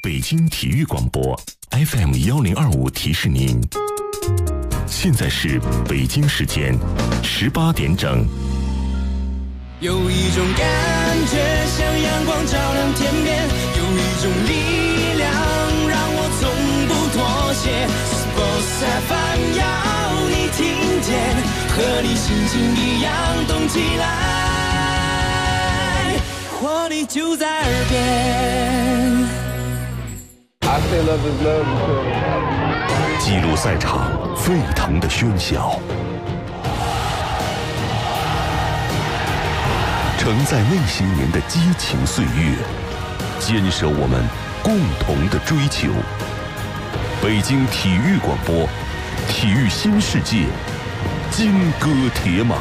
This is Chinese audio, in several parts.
北京体育广播 FM1025提示您，现在是北京时间18点整。 有一种感觉像阳光照亮天边，有一种力量让我从不妥协。Sports FM 要你听见，和你心情一样动起来，活力就在耳边。 记录赛场沸腾的喧嚣，承载那些年的激情岁月，坚守我们共同的追求。北京体育广播，体育新世界，金戈铁马。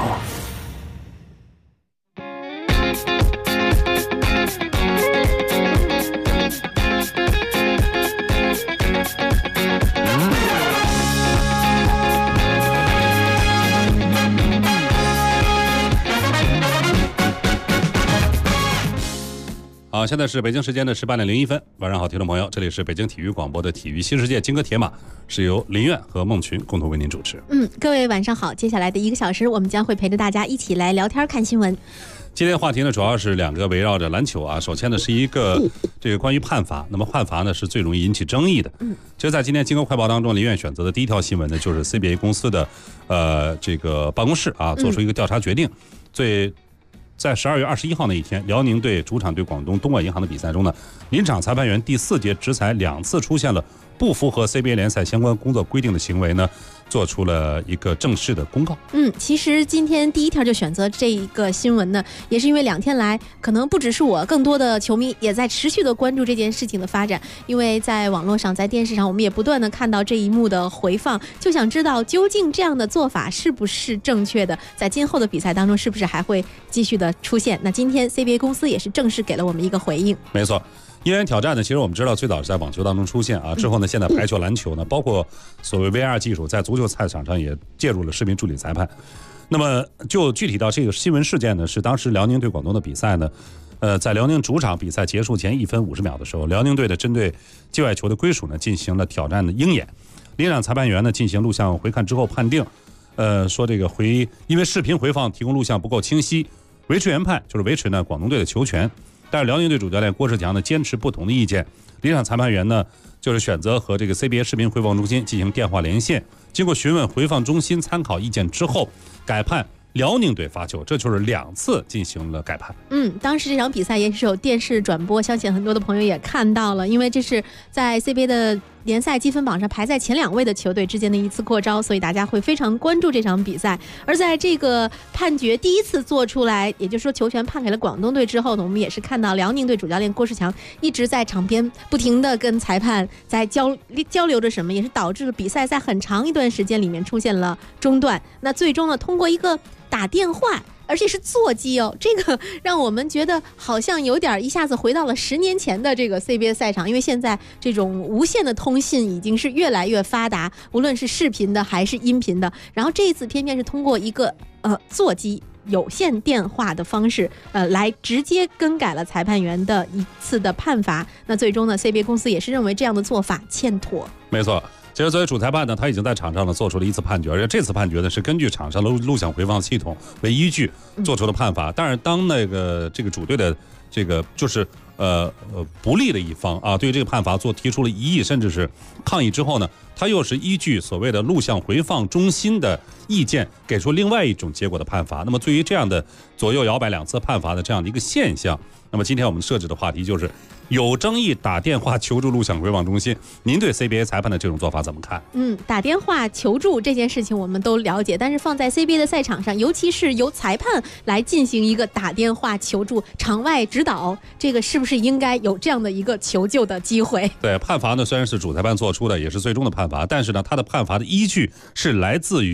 好，现在是北京时间的18点01分。晚上好，听众朋友，这里是北京体育广播的体育新世界金戈铁马，是由林苑和孟群共同为您主持。 各位晚上好，接下来的1个小时，我们将会陪着大家一起来聊天看新闻。 今天的话题呢，主要是2个围绕着篮球啊。首先呢，是一个这个关于判罚，那么判罚呢是最容易引起争议的。其实，在今天金戈快报当中，林苑选择的第一条新闻呢，就是 CBA 公司的这个办公室啊，做出一个调查决定，在12月21号那一天，辽宁队主场对广东东莞银行的比赛中呢，临场裁判员第4节执裁2次出现了不符合 CBA 联赛相关工作规定的行为呢，做出了一个正式的公告。 其实今天第一条就选择这一个新闻呢，也是因为2天来，可能不只是我，更多的球迷也在持续的关注这件事情的发展。因为在网络上，在电视上，我们也不断的看到这一幕的回放，就想知道究竟这样的做法是不是正确的，在今后的比赛当中是不是还会继续的出现。那今天 CBA 公司也是正式给了我们一个回应。 没错。一人挑战呢，其实我们知道最早是在网球当中出现啊，之后呢，现在排球、篮球呢，包括所谓 VR 技术，在足球赛场上也介入了视频助理裁判。那么就具体到这个新闻事件呢，是当时辽宁对广东的比赛呢，在辽宁主场比赛结束前1分50秒的时候，辽宁队的针对界外球的归属呢进行了挑战的鹰眼，临场裁判员呢进行录像回看之后判定，说这个因为视频回放提供录像不够清晰，维持原判，就是维持呢广东队的球权。但是辽宁队主教练郭士强呢坚持不同的意见，临场裁判员呢就是选择和这个 CBA 视频回放中心进行电话连线，经过询问回放中心参考意见之后，改判辽宁队罚球，这就是2次进行了改判。 当时这场比赛也是有电视转播，相信很多的朋友也看到了，因为这是在 CBA 的联赛积分榜上排在前2位的球队之间的一次过招，所以大家会非常关注这场比赛。而在这个判决第1次做出来，也就是说球权判给了广东队之后呢，我们也是看到辽宁队主教练郭士强一直在场边不停的跟裁判在交流着什么，也是导致了比赛在很长一段时间里面出现了中断。那最终呢，通过一个打电话，而且是座机哦，这个让我们觉得好像有点一下子回到了10年前的这个 CBA 赛场，因为现在这种无线的通信已经是越来越发达，无论是视频的还是音频的。然后这一次偏偏是通过一个座机有线电话的方式，来直接更改了裁判员的一次的判罚。那最终呢 ，CBA 公司也是认为这样的做法欠妥。 没错。其实作为主裁判呢，他已经在场上呢做出了1次判决，而且这次判决呢是根据场上的录像回放系统为依据做出的判罚。但是当这个主队的这个就是不利的一方啊，对于这个判罚提出了异议甚至是抗议之后呢，他又是依据所谓的录像回放中心的意见给出另外一种结果的判罚。那么对于这样的左右摇摆2次判罚的这样的一个现象，那么今天我们设置的话题就是有争议打电话求助录像回放中心，您对 CBA 裁判的这种做法怎么看？ 打电话求助这件事情我们都了解，但是放在 CBA 的赛场上，尤其是由裁判来进行一个打电话求助场外指导，这个是不是应该有这样的一个求救的机会？ 对，判罚呢虽然是主裁判做出的，也是最终的判罚，但是呢他的判罚的依据是来自于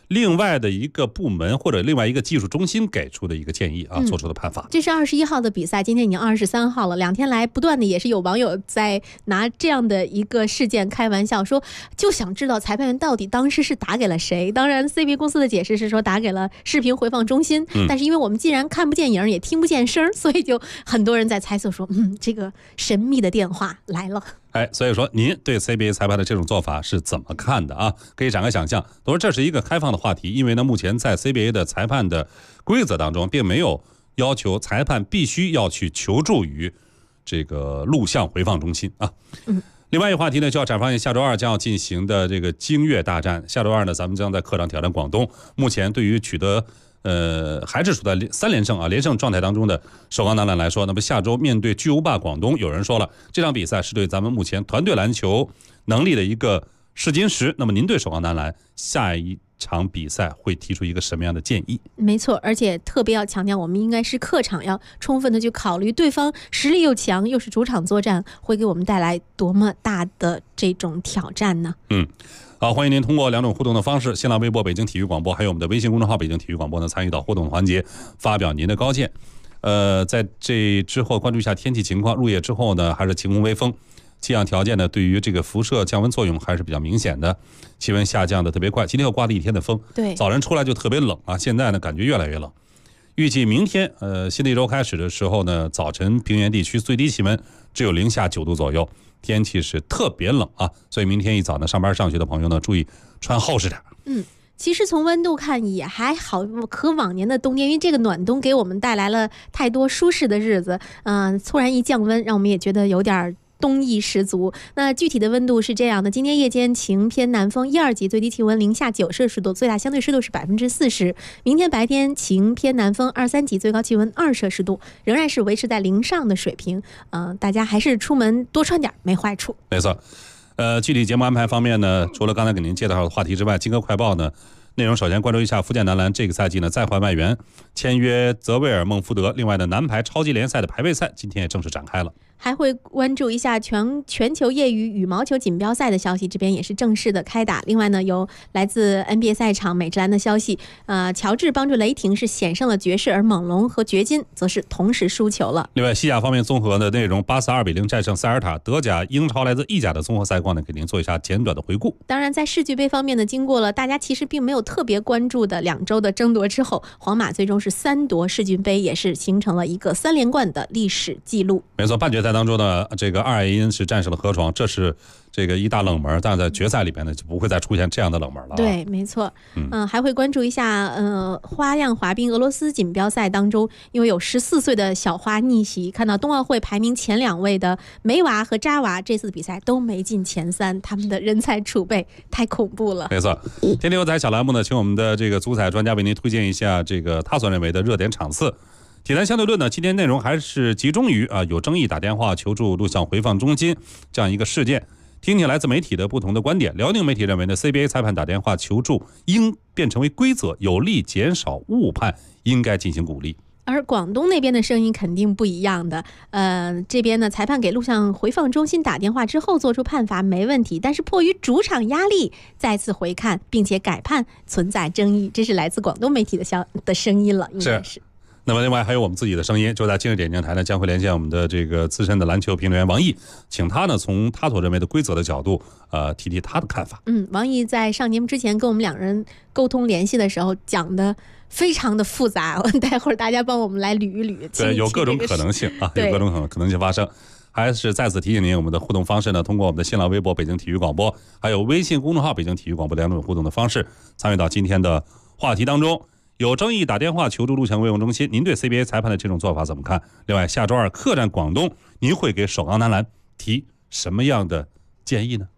另外的一个部门或者另外一个技术中心给出的一个建议啊，做出的判罚。 这是21号的比赛，今天已经23号了，2天来不断的也是有网友在拿这样的一个事件开玩笑，说就想知道裁判员到底当时是打给了谁。当然 CBA 公司的解释是说打给了视频回放中心，但是因为我们既然看不见影也听不见声，所以就很多人在猜测说这个神秘的电话来了。 所以说您对 CBA 裁判的这种做法是怎么看的啊？可以展开想象。都说这是一个开放的话题，因为呢，目前在 CBA 的裁判的规则当中，并没有要求裁判必须要去求助于这个录像回放中心啊。另外一个话题呢，就要展望下周二将要进行的这个京粤大战。下周二呢，咱们将在客场挑战广东。目前对于取得还是处在3连胜连胜状态当中的首钢男篮来说，那么下周面对巨无霸广东，有人说了，这场比赛是对咱们目前团队篮球能力的一个试金石。那么您对首钢男篮下一场比赛会提出一个什么样的建议？ 没错，而且特别要强调，我们应该是客场要充分的去考虑对方实力又强，又是主场作战，会给我们带来多么大的这种挑战呢？ 好，欢迎您通过2种互动的方式，新浪微博北京体育广播，还有我们的微信公众号北京体育广播呢，参与到互动环节，发表您的高见。在这之后关注一下天气情况，入夜之后呢，还是晴空微风，气象条件呢对于这个辐射降温作用还是比较明显的，气温下降的特别快。今天又刮了一天的风， 对， 早晨出来就特别冷啊，现在呢感觉越来越冷。预计明天新的一周开始的时候呢，早晨平原地区最低气温只有零下9度左右，天气是特别冷啊，所以明天一早呢，上班上学的朋友呢，注意穿厚实点。 其实从温度看也还好，和往年的冬天，因为这个暖冬给我们带来了太多舒适的日子，突然一降温，让我们也觉得有点冬意十足。那具体的温度是这样的：今天夜间晴偏南风1、2级，最低气温零下9摄氏度，最大相对湿度是40%。明天白天晴偏南风2、3级，最高气温2摄氏度，仍然是维持在零上的水平。大家还是出门多穿点没坏处。 没错。具体节目安排方面呢，除了刚才给您介绍的话题之外，金歌快报呢内容首先关注一下福建男篮这个赛季呢再换外援，签约泽维尔孟福德。另外呢，男排超级联赛的排位赛今天也正式展开了。 还会关注一下全球业余羽毛球锦标赛的消息，这边也是正式的开打。另外呢，有来自 NBA 赛场美职篮的消息，乔治帮助雷霆是险胜了爵士，而猛龙和掘金则是同时输球了。 另外西甲方面综合的内容，巴萨2比0战胜塞尔塔。德甲、英超来自意甲的综合赛况呢，给您做一下简短的回顾。 当然在世俱杯方面呢，经过了大家其实并没有特别关注的2周的争夺之后，皇马最终是3夺世俱杯，也是形成了一个3连冠的历史记录。 没错，半决赛当中呢，这个阿尔因是战胜了河床，这是这个一大冷门，但是在决赛里边呢，就不会再出现这样的冷门了。 对，没错。还会关注一下花样滑冰俄罗斯锦标赛当中，因为有14岁的小花逆袭，看到冬奥会排名前2位的梅娃和扎娃这次比赛都没进前3，他们的人才储备太恐怖了。 没错，天天有彩小栏目呢，请我们的这个足彩专家为您推荐一下这个他所认为的热点场次。体坛相对论呢，今天内容还是集中于有争议打电话求助录像回放中心这样一个事件，听听来自媒体的不同的观点。辽宁媒体认为呢 ，CBA 裁判打电话求助应变成为规则，有利减少误判，应该进行鼓励。 而广东那边的声音肯定不一样的，这边呢，裁判给录像回放中心打电话之后做出判罚没问题，但是迫于主场压力再次回看并且改判存在争议，这是来自广东媒体的声音了，应该是。 那么另外还有我们自己的声音，就在今日点将台呢，将会连线我们的这个资深的篮球评论员王毅，请他呢从他所认为的规则的角度，提提他的看法。 王毅在上节目之前跟我们2人沟通联系的时候讲的非常的复杂，待会儿大家帮我们来捋一捋。 对，有各种可能性啊，有各种可能性发生。还是再次提醒您，我们的互动方式呢，通过我们的新浪微博北京体育广播，还有微信公众号北京体育广播2种互动的方式，参与到今天的话题当中。有争议打电话求助录像回放中心，您对 CBA 裁判的这种做法怎么看？另外，下周二客战广东，您会给首钢男篮提什么样的建议呢？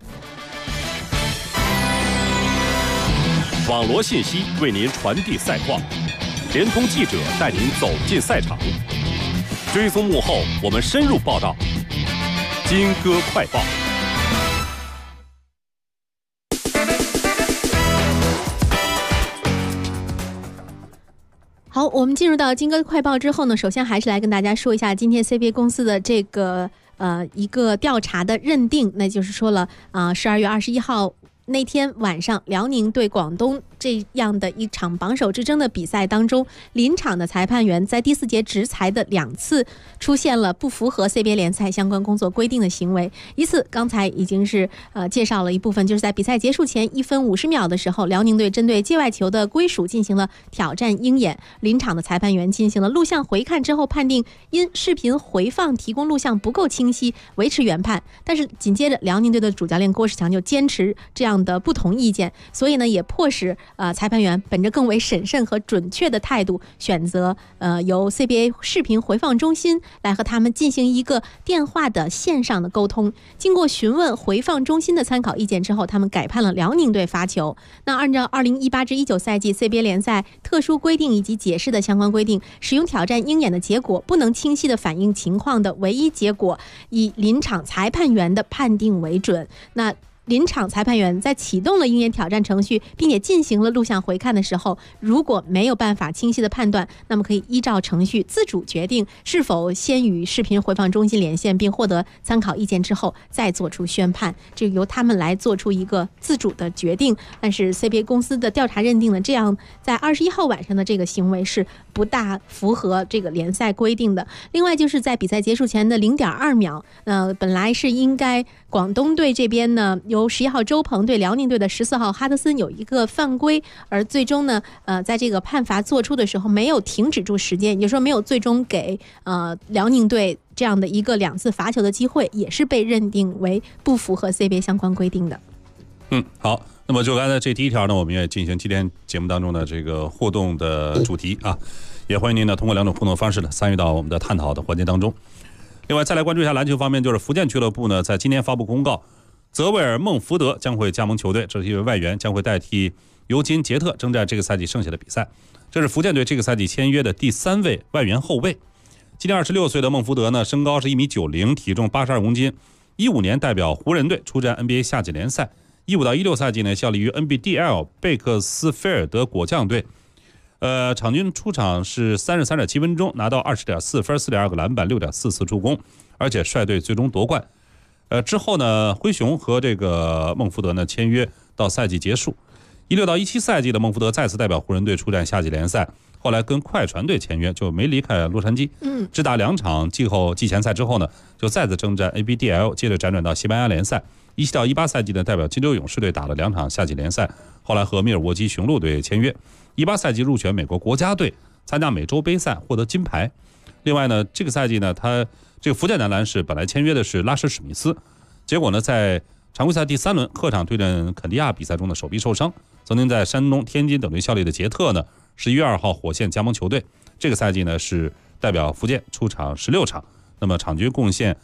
网罗信息为您传递赛况，联通记者带您走进赛场，追踪幕后，我们深入报道。金歌快报。 好，我们进入到金歌快报之后呢，首先还是来跟大家说一下今天 CBA 公司的这个一个调查的认定，那就是说了12月21号那天晚上，辽宁对广东这样的一场榜首之争的比赛当中，临场的裁判员在第4节执裁的2次出现了不符合 CBA 联赛相关工作规定的行为。一次刚才已经是介绍了一部分，就是在比赛结束前1分50秒的时候，辽宁队针对界外球的归属进行了挑战鹰眼，临场的裁判员进行了录像回看之后，判定因视频回放提供录像不够清晰，维持原判。但是紧接着辽宁队的主教练郭士强就坚持这样的不同意见，所以呢也迫使裁判员本着更为审慎和准确的态度，选择由 CBA 视频回放中心来和他们进行一个电话的线上的沟通。经过询问回放中心的参考意见之后，他们改判了辽宁队罚球。那按照2018至19赛季 CBA 联赛特殊规定以及解释的相关规定，使用挑战鹰眼的结果不能清晰的反映情况的唯一结果，以临场裁判员的判定为准。那临场裁判员在启动了鹰眼挑战程序并且进行了录像回看的时候，如果没有办法清晰的判断，那么可以依照程序自主决定是否先与视频回放中心连线，并获得参考意见之后再做出宣判，这由他们来做出一个自主的决定。但是 CBA 公司的调查认定了这样在21号晚上的这个行为是不大符合这个联赛规定的。另外就是在比赛结束前的 0.2 秒，本来是应该广东队这边呢由11号周鹏对辽宁队的14号哈德森有一个犯规，而最终呢在这个判罚做出的时候没有停止住时间，也就是说没有最终给辽宁队这样的一个2次罚球的机会，也是被认定为不符合 CBA 相关规定的。 好，那么就刚才这第一条呢，我们也进行今天节目当中的这个互动的主题啊，也欢迎您呢通过2种互动方式呢参与到我们的探讨的环节当中。另外再来关注一下篮球方面，就是福建俱乐部呢在今天发布公告，泽维尔·孟福德将会加盟球队，这是一位外援，将会代替尤金·杰特征战这个赛季剩下的比赛。这是福建队这个赛季签约的第3位外援后卫。今年26岁的孟福德呢，身高是1.90米，体重82公斤。15年代表湖人队出战 NBA 夏季联赛，15到16赛季呢效力于 NBDL 贝克斯菲尔德果酱队。场均出场是33.7分钟，拿到20.4分、4.2个篮板、6.4次助攻，而且率队最终夺冠。之后呢，灰熊和这个孟福德呢签约到赛季结束。16到17赛季的孟福德再次代表湖人队出战夏季联赛，后来跟快船队签约，就没离开洛杉矶。只打2场季前赛之后呢，就再次征战 ABDL， 接着辗转到西班牙联赛。17到18赛季呢，代表金州勇士队打了2场夏季联赛，后来和密尔沃基雄鹿队签约。18赛季入选美国国家队，参加美洲杯赛获得金牌。另外呢，这个赛季呢，他这个福建男篮是本来签约的是拉什史密斯，结果呢在常规赛第3轮客场对阵肯尼亚比赛中的手臂受伤。曾经在山东、天津等队效力的杰特呢，11月2号火线加盟球队，这个赛季呢是代表福建出场16场，那么场均贡献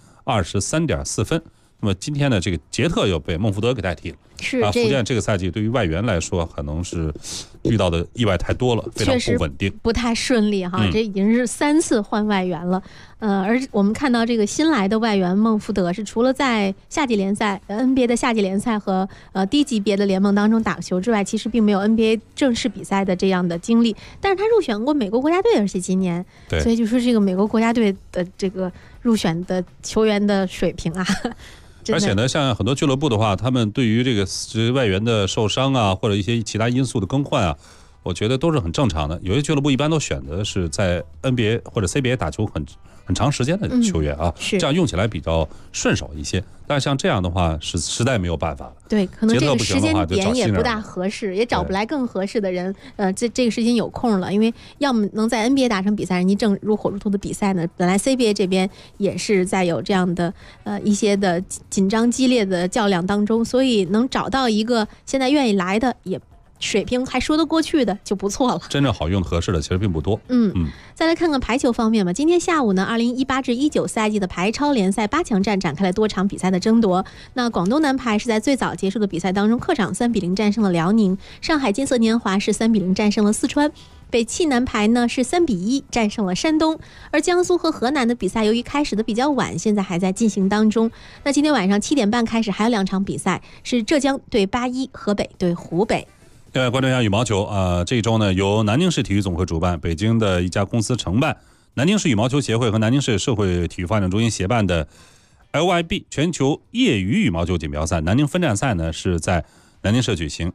23.4分。那么今天呢，这个杰特又被孟福德给代替了。 是福建这个赛季对于外援来说，可能是遇到的意外太多了，非常不稳定， 不太顺利哈。这已经是3次换外援了。而我们看到这个新来的外援孟福德是除了在夏季联赛 NBA 的夏季联赛和低级别的联盟当中打球之外，其实并没有 NBA 正式比赛的这样的经历。但是他入选过美国国家队，而且今年，所以就说这个美国国家队的这个入选的球员的水平啊。 而且呢，像很多俱乐部的话，他们对于这个外援的受伤啊，或者一些其他因素的更换啊，我觉得都是很正常的。有些俱乐部一般都选择是在 NBA 或者 CBA 打球很长时间的球员啊，这样用起来比较顺手一些。但是像这样的话，实在没有办法了。 对，可能这个时间点也不大合适，也找不来更合适的人。这个时间有空了，因为要么能在 NBA 打成比赛，人家正如火如荼的比赛呢。本来 CBA 这边也是在有这样的一些的紧张激烈的较量当中，所以能找到一个现在愿意来的也。水平还说得过去的就不错了， 真正好用合适的其实并不多。 再来看看排球方面吧。今天下午呢，2018至19赛季的排超联赛8强战展开了多场比赛的争夺。那广东男排是在最早结束的比赛当中客场3-0战胜了辽宁，上海金色年华是3-0战胜了四川，北汽男排呢是3-1战胜了山东。而江苏和河南的比赛由于开始的比较晚，现在还在进行当中。那今天晚上7点半开始还有2场比赛，是浙江对81，河北对湖北。 另外关注一下羽毛球这一周呢，由南宁市体育总会主办，北京的一家公司承办，南宁市羽毛球协会和南宁市社会体育发展中心协办的 LYB 全球业余羽毛球锦标赛南宁分站赛呢是在南宁市举行。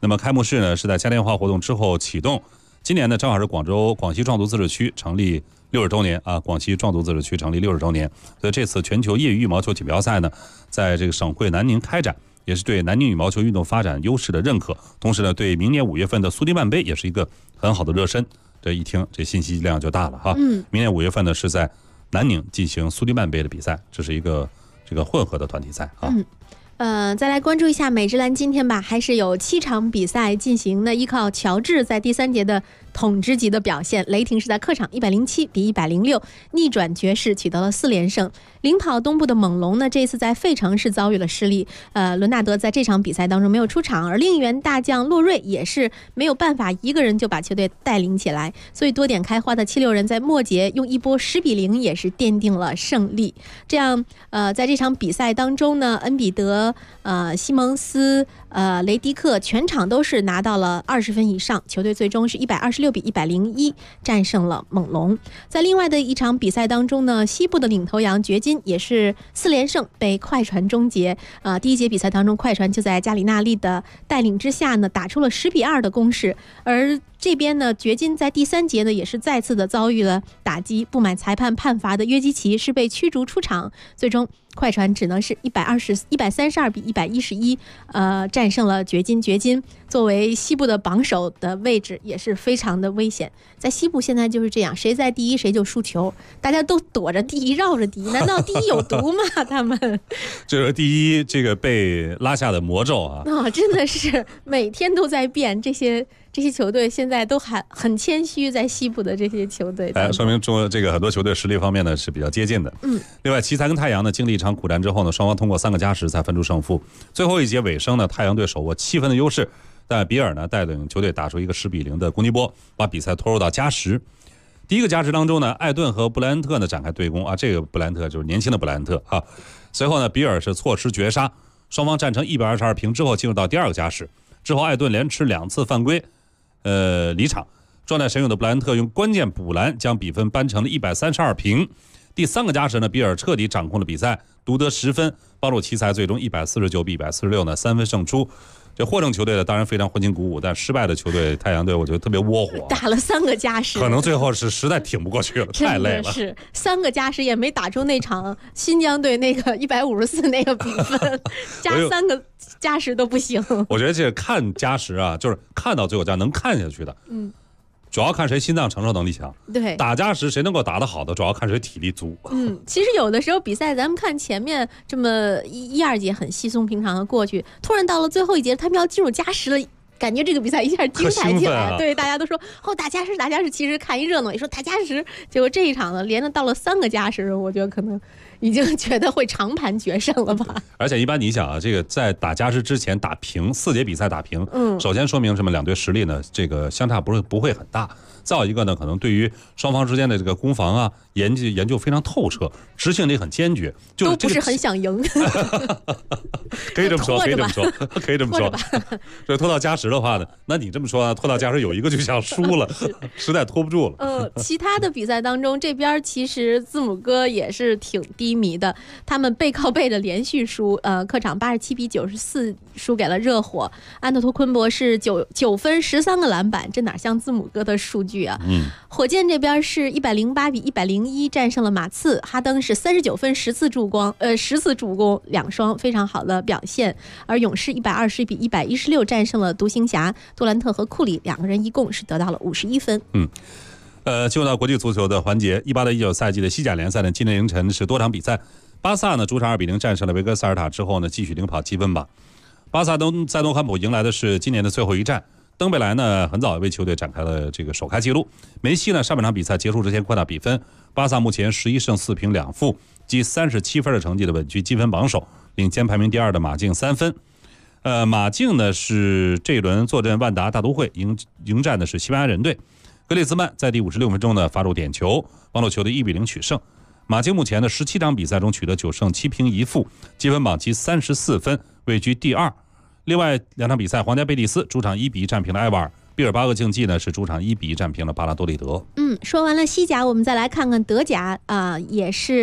那么开幕式呢是在嘉年华活动之后启动，今年呢正好是广西壮族自治区成立60周年啊，广西壮族自治区成立60周年，所以这次全球业余羽毛球锦标赛呢，在这个省会南宁开展，也是对南宁羽毛球运动发展优势的认可，同时呢，对明年5月份的苏迪曼杯也是一个很好的热身。这一听，这信息量就大了哈。明年5月份呢是在南宁进行苏迪曼杯的比赛，这是一个这个混合的团体赛啊。 再来关注一下美职篮，今天吧还是有7场比赛进行的，依靠乔治在第3节的统治级的表现，雷霆是在客场107比106逆转爵士，取得了4连胜。领跑东部的猛龙呢，这一次在费城是遭遇了失利，伦纳德在这场比赛当中没有出场，而另一员大将洛瑞也是没有办法一个人就把球队带领起来，所以多点开花的76人在末节用一波10比0也是奠定了胜利。这样在这场比赛当中呢，恩比德、西蒙斯、雷迪克全场都是拿到了20分以上，球队最终是126比101战胜了猛龙。在另外的一场比赛当中呢，西部的领头羊掘金也是4连胜被快船终结。第1节比赛当中，快船就在加里纳利的带领之下呢，打出了10比2的攻势，而这边呢，掘金在第3节呢也是再次的遭遇了打击，不满裁判判罚的约基奇是被驱逐出场，最终快船只能是132比111战胜了掘金。掘金作为西部的榜首的位置也是非常的危险，在西部现在就是这样，谁在第一谁就输球，大家都躲着第一绕着第一，难道第一有毒吗？他们这是第一这个被拉下的魔咒啊！ 真的是每天都在变，这些球队现在都还很谦虚，在西部的这些球队， 说明这个很多球队实力方面呢是比较接近的。另外奇才跟太阳呢经历一场苦战之后呢，双方通过3个加时才分出胜负。最后一节尾声呢，太阳队手握7分的优势，但比尔呢带领球队打出一个10比0的攻击波，把比赛拖入到加时。第1个加时当中呢，艾顿和布莱恩特呢展开对攻啊，这个布莱恩特就是年轻的布莱恩特啊。随后呢，比尔是错失绝杀，双方战成122平之后进入到第2个加时，之后艾顿连吃2次犯规离场，状态神勇的布莱恩特用关键补篮将比分扳成了132平。第3个加时呢，比尔彻底掌控了比赛，独得10分，帮助奇才最终149比146呢3分胜出。这获胜球队呢当然非常欢欣鼓舞，但失败的球队太阳队我觉得特别窝火， 打了3个加时， 可能最后是实在挺不过去了，太累了， 是3个加时也没打出那场新疆队那个154那个比分，加3个加时都不行。 我觉得这看加时啊，就是看到最后加能看下去的，主要看谁心脏承受能力强。 对， 打加时谁能够打得好的，主要看谁体力足。 其实有的时候比赛，咱们看前面这么1、2节很稀松平常的过去，突然到了最后一节，他们要进入加时了。感觉这个比赛一下精彩起来，对，大家都说打加时，其实看一热闹，也说打加时，结果这一场呢，连着到了3个加时，我觉得可能已经觉得会长盘决胜了吧。 而且一般你想啊，这个在打加时之前打平4节比赛打平，首先说明什么？两队实力呢，这个相差不会很大。再有一个呢，可能对于双方之间的这个攻防啊，研究非常透彻，执行力很坚决， 都不是很想赢。 可以这么说。这拖到加时的话呢，那你这么说，拖到加时有一个就想输了，实在拖不住了。 其他的比赛当中，这边其实字母哥也是挺低迷的，他们背靠背的连续输，客场87比94输给了热火。安特托昆博是9分13个篮板，这哪像字母哥的数据啊？火箭这边是108比101战胜了马刺，哈登是39分10次助攻，2双非常好的表现。而勇士120比116战胜了独行侠，杜兰特和库里2个人一共是得到了51分。 进入到国际足球的环节，18-19赛季的西甲联赛呢，今天凌晨是多场比赛。巴萨呢主场2比0战胜了维格塞尔塔之后呢，继续领跑积分榜。巴萨在诺坎普迎来的是今年的最后一战。登贝莱呢很早为球队展开了这个首开纪录。梅西呢上半场比赛结束之前扩大比分，巴萨目前11胜4平2负，积37分的成绩的稳居积分榜首，领先排名第2的马竞3分。马竞呢是这一轮坐镇万达大都会，迎战的是西班牙人队。格列兹曼在第56分钟呢发入点球，帮助球队1比0取胜。马竞目前的17场比赛中取得9胜7平1负，积分榜积34分，位居第2。另外2场比赛，皇家贝蒂斯主场1比1战平了埃瓦尔，毕尔巴鄂竞技呢是主场1比1战平了巴拉多利德。 说完了西甲，我们再来看看德甲也是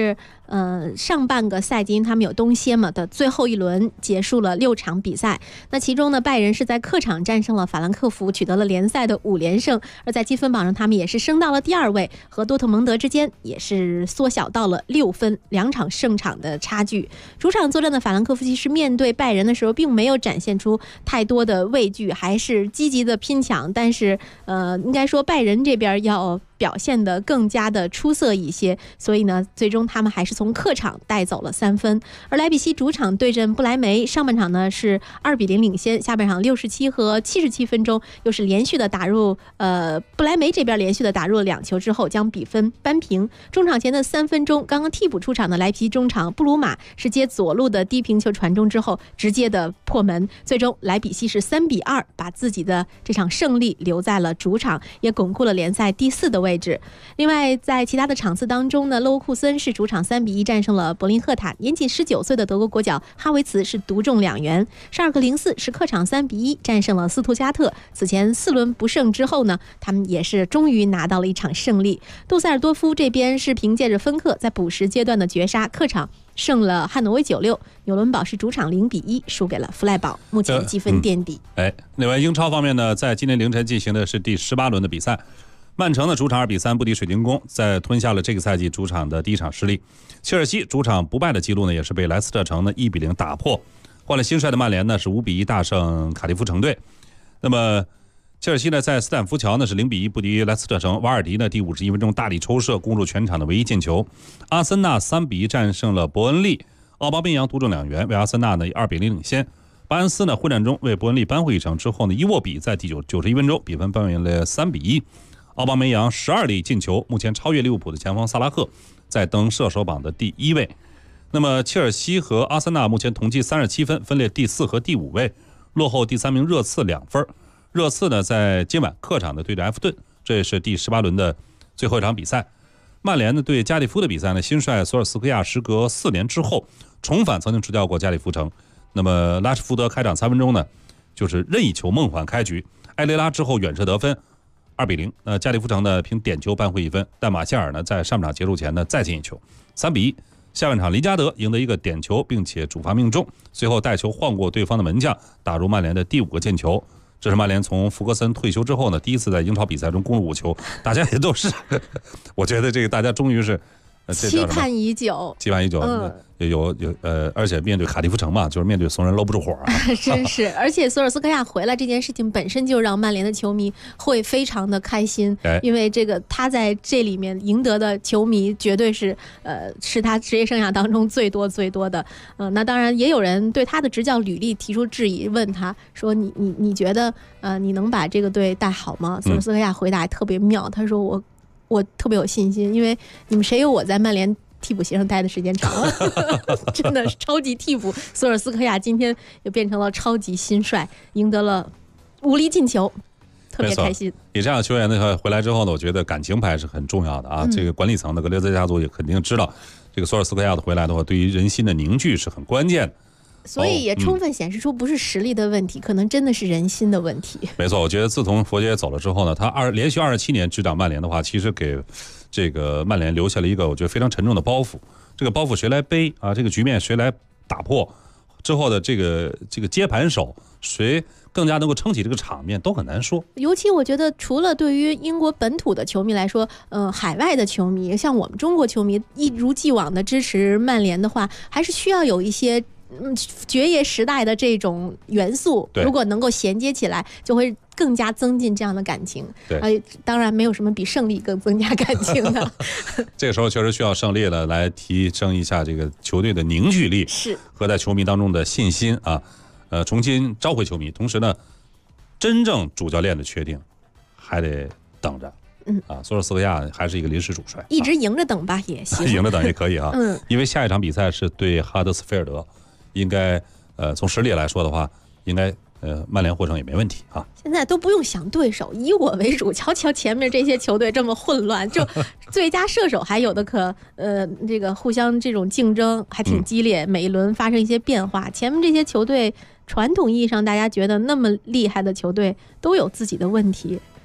上半个赛季因为他们有冬歇嘛的最后一轮结束了6场比赛。那其中呢，拜仁是在客场战胜了法兰克福，取得了联赛的5连胜，而在积分榜上他们也是升到了第2位，和多特蒙德之间也是缩小到了6分，2场胜场的差距。主场作战的法兰克福其实面对拜仁的时候并没有展现出太多的畏惧，还是积极的拼抢，但是应该说拜仁这边要表现得更加的出色一些，所以呢最终他们还是从客场带走了3分。而莱比锡主场对阵不莱梅，上半场呢是2比0领先，下半场67和77分钟又是连续的打入不莱梅这边连续的打入了2球之后将比分扳平。中场前的3分钟，刚刚替补出场的莱比锡中场布鲁马是接左路的低平球传中之后直接的破门，最终莱比锡是3比2把自己的这场胜利留在了主场，也巩固了联赛第4的位置。另外在其他的场次当中呢，勒沃库森是主场3比1战胜了柏林赫塔，年仅19岁的德国国脚哈维茨是独中2元。沙尔克04是客场3比1战胜了斯图加特，此前4轮不胜之后呢，他们也是终于拿到了一场胜利。杜塞尔多夫这边是凭借着芬克在补时阶段的绝杀，客场胜了汉诺威96，纽伦堡是主场0比1输给了弗赖堡，目前积分垫底。 另外英超方面呢，在今天凌晨进行的是第18轮的比赛，曼城的主场2比3不敌水晶宫，在吞下了这个赛季主场的第1场失利。切尔西主场不败的记录呢，也是被莱斯特城呢1比0打破。换了新帅的曼联呢是5比1大胜卡迪夫城队。那么切尔西呢在斯坦福桥呢是0比1不敌莱斯特城，瓦尔迪呢第51分钟大力抽射攻入全场的唯一进球。阿森纳3比1战胜了伯恩利，奥巴梅扬独中2元，为阿森纳呢2比0领先。巴恩斯呢混战中为伯恩利扳回一城之后呢，伊沃比在第91分钟比分扳为了3比1。奥巴梅扬12粒进球，目前超越利物浦的前锋萨拉赫，在登射手榜的第1位。那么切尔西和阿森纳目前同计37分，分列第4和第5位，落后第3名热刺2分。热刺呢在今晚客场的对阵埃弗顿，这也是第18轮的最后一场比赛。曼联呢对加利夫的比赛呢，新帅索尔斯克亚时隔4年之后重返曾经执教过加利夫城。那么拉什福德开场3分钟呢，就是任意球梦幻开局，埃雷拉之后远射得分2比0。加利夫城呢凭点球扳回1分，但马歇尔呢在上半场结束前呢再进一球，3比1。下半场林加德赢得一个点球，并且主罚命中，随后带球晃过对方的门将，打入曼联的第5个进球。这是曼联从福格森退休之后呢第一次在英超比赛中攻入5球，大家也都是我觉得这个大家终于是期盼已久， 而且面对卡迪夫城嘛，就是面对怂人搂不住火啊真是。而且索尔斯克亚回来这件事情本身就让曼联的球迷会非常的开心，因为这个他在这里面赢得的球迷绝对是是他职业生涯当中最多的。那当然也有人对他的执教履历提出质疑，问他说你觉得你能把这个队带好吗？索尔斯克亚回答特别妙，他说我特别有信心，因为你们谁有我在曼联替补席上待的时间长真的是超级替补。索尔斯克亚今天也变成了超级新帅，赢得了5粒进球，特别开心。 你这样的球员呢回来之后呢，我觉得感情牌是很重要的啊。这个管理层的格列泽家族也肯定知道，这个索尔斯克亚的回来的话，对于人心的凝聚是很关键的。 所以也充分显示出不是实力的问题，可能真的是人心的问题。 没错，我觉得自从佛杰走了之后呢，他连续27年执掌曼联的话，其实给这个曼联留下了一个我觉得非常沉重的包袱。这个包袱谁来背啊？这个局面谁来打破？之后的这个接盘手谁更加能够撑起这个场面都很难说。 尤其我觉得除了对于英国本土的球迷来说，海外的球迷像我们中国球迷一如既往的支持曼联的话，还是需要有一些爵爷时代的这种元素，如果能够衔接起来，就会更加增进这样的感情。当然没有什么比胜利更增加感情的这个时候确实需要胜利了，来提升一下这个球队的凝聚力， 是和在球迷当中的信心啊，重新召回球迷。同时呢，真正主教练的确定还得等着。索尔斯克亚还是一个临时主帅， 一直赢着等吧也行， 赢着等也可以啊。因为下一场比赛是对哈德斯菲尔德，应该从实力来说的话，应该曼联获胜也没问题啊。 现在都不用想对手，以我为主，瞧瞧前面这些球队这么混乱，就最佳射手还有的可这个互相这种竞争还挺激烈，每一轮发生一些变化。前面这些球队传统意义上大家觉得那么厉害的球队都有自己的问题。 对，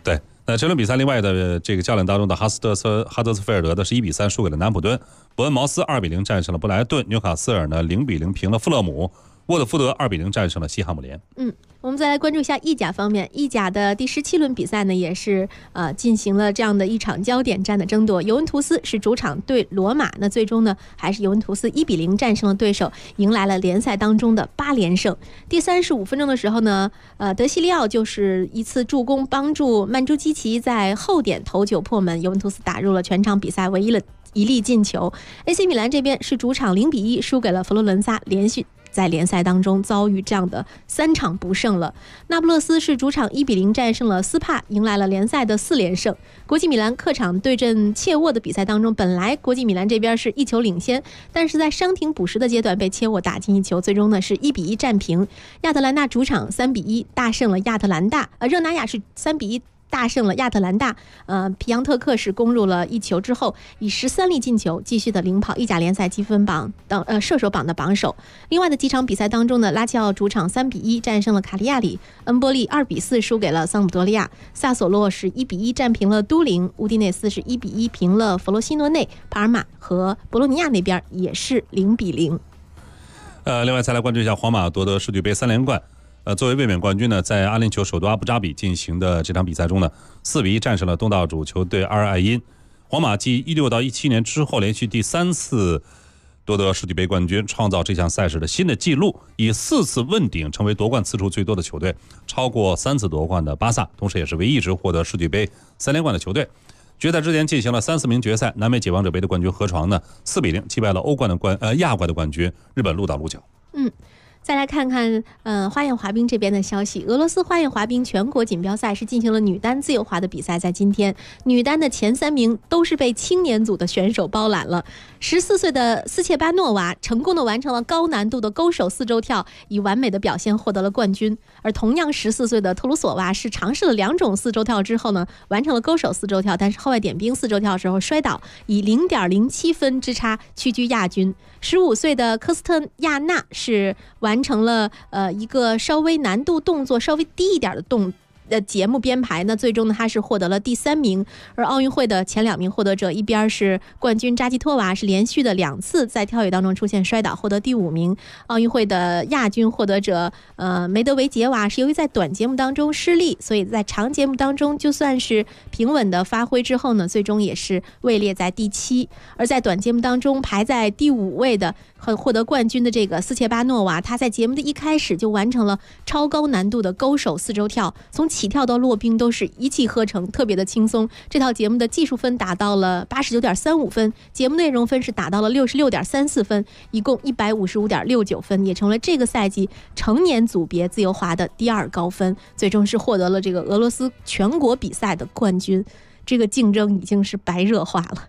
这轮比赛另外的这个较量当中的哈德斯菲尔德的是1-3输给了南普敦，伯恩茅斯2-0战胜了布莱顿，纽卡斯尔呢0-0平了富勒姆，沃特福德2-0战胜了西汉姆联。 我们再来关注一下意甲方面，意甲的第17轮比赛呢，也是进行了这样的一场焦点战的争夺。尤文图斯是主场对罗马，那最终呢还是尤文图斯1-0战胜了对手，迎来了联赛当中的8连胜。第35分钟的时候呢，德西利奥就是一次助攻，帮助曼朱基奇在后点头球破门，尤文图斯打入了全场比赛唯一的一粒进球。AC 米兰这边是主场0-1输给了佛罗伦萨，连续在联赛当中遭遇这样的3场不胜了。那不勒斯是主场1-0战胜了斯帕，迎来了联赛的4连胜。国际米兰客场对阵切沃的比赛当中，本来国际米兰这边是1球领先，但是在伤停补时的阶段被切沃打进1球，最终呢是1-1战平。亚特兰大主场3-1大胜了亚特兰大，热那亚是3-1大胜了亚特兰大，皮扬特克是攻入了1球之后，以13粒进球继续的领跑意甲联赛积分榜射手榜的榜首。另外的几场比赛当中呢，拉齐奥主场3-1战胜了卡利亚里，恩波利2-4输给了桑普多利亚，萨索洛是1-1战平了都灵，乌迪内斯是1-1平了弗罗西诺内，帕尔马和博洛尼亚那边也是0-0。 另外再来关注一下皇马夺得世俱杯3连冠。作为卫冕冠军呢，在阿联酋首都阿布扎比进行的这场比赛中呢，4-1战胜了东道主球队阿尔艾因。皇马继16到17年之后连续第3次夺得世俱杯冠军，创造这项赛事的新的纪录，以4次问鼎成为夺冠次数最多的球队，超过3次夺冠的巴萨，同时也是唯一一支获得世俱杯3连冠的球队。决赛之前进行了3-4名决赛，南美解放者杯的冠军河床呢4-0击败了亚冠的冠军日本鹿岛鹿角。 再来看看花样滑冰这边的消息。俄罗斯花样滑冰全国锦标赛是进行了女单自由滑的比赛，在今天女单的前3名都是被青年组的选手包揽了。14岁的斯切巴诺娃成功的完成了高难度的勾手4周跳，以完美的表现获得了冠军。而同样14岁的特鲁索娃是尝试了2种4周跳之后呢，完成了勾手4周跳，但是后外点冰4周跳的时候摔倒，以0.07分之差屈居亚军。15岁的科斯特亚纳是完成了一个稍微难度动作稍微低一点的节目编排呢，最终呢他是获得了第3名。而奥运会的前2名获得者，一边是冠军扎基托娃是连续的2次在跳跃当中出现摔倒，获得第5名。奥运会的亚军获得者梅德韦杰娃是由于在短节目当中失利，所以在长节目当中就算是平稳的发挥之后呢，最终也是位列在第7。而在短节目当中排在第5位的获得冠军的这个斯切巴诺娃，他在节目的一开始就完成了超高难度的勾手4周跳，从起跳到落冰都是一气呵成，特别的轻松。这套节目的技术分达到了89.35分，节目内容分是达到了66.34分，一共155.69分，也成了这个赛季成年组别自由滑的第2高分，最终是获得了这个俄罗斯全国比赛的冠军。这个竞争已经是白热化了。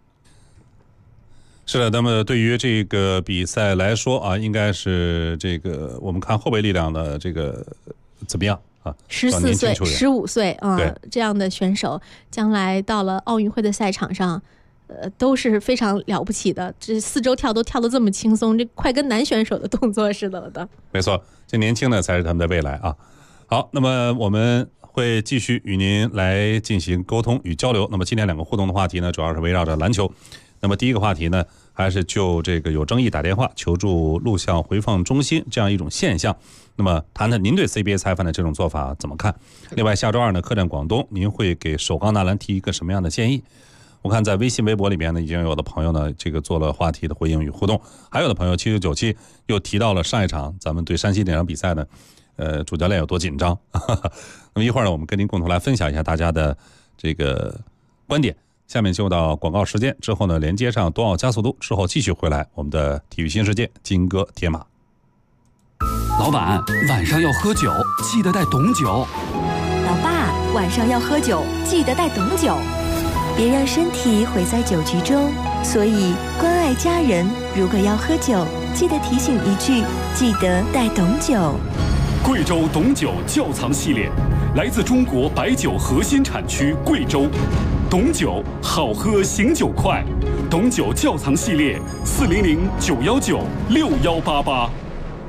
是的，那么对于这个比赛来说啊，应该是这个我们看后备力量的这个怎么样啊？14岁、15岁这样的选手，将来到了奥运会的赛场上，都是非常了不起的。这4周跳都跳得这么轻松，这快跟男选手的动作似的了。没错，这年轻的才是他们的未来啊。好，那么我们会继续与您来进行沟通与交流。那么今天2个互动的话题呢，主要是围绕着篮球。那么第一个话题呢，还是就这个有争议打电话求助录像回放中心这样一种现象，那么谈谈您对 CBA 裁判的这种做法怎么看？另外下周2呢客战广东，您会给首钢纳兰提一个什么样的建议？我看在微信微博里边呢，已经有的朋友呢这个做了话题的回应与互动，还有的朋友7997又提到了上一场咱们对山西那场比赛呢，主教练有多紧张。那么一会儿呢，我们跟您共同来分享一下大家的这个观点。下面就到广告时间，之后呢连接上冬奥加速度，之后继续回来我们的体育新世界金戈铁马。 老板，晚上要喝酒，记得带董酒。 老爸，晚上要喝酒，记得带董酒。别让身体毁在酒局中，所以关爱家人，如果要喝酒，记得提醒一句，记得带董酒。 贵州董酒窖藏系列，来自中国白酒核心产区贵州。董酒好喝醒酒快，董酒窖藏系列400-919-6188。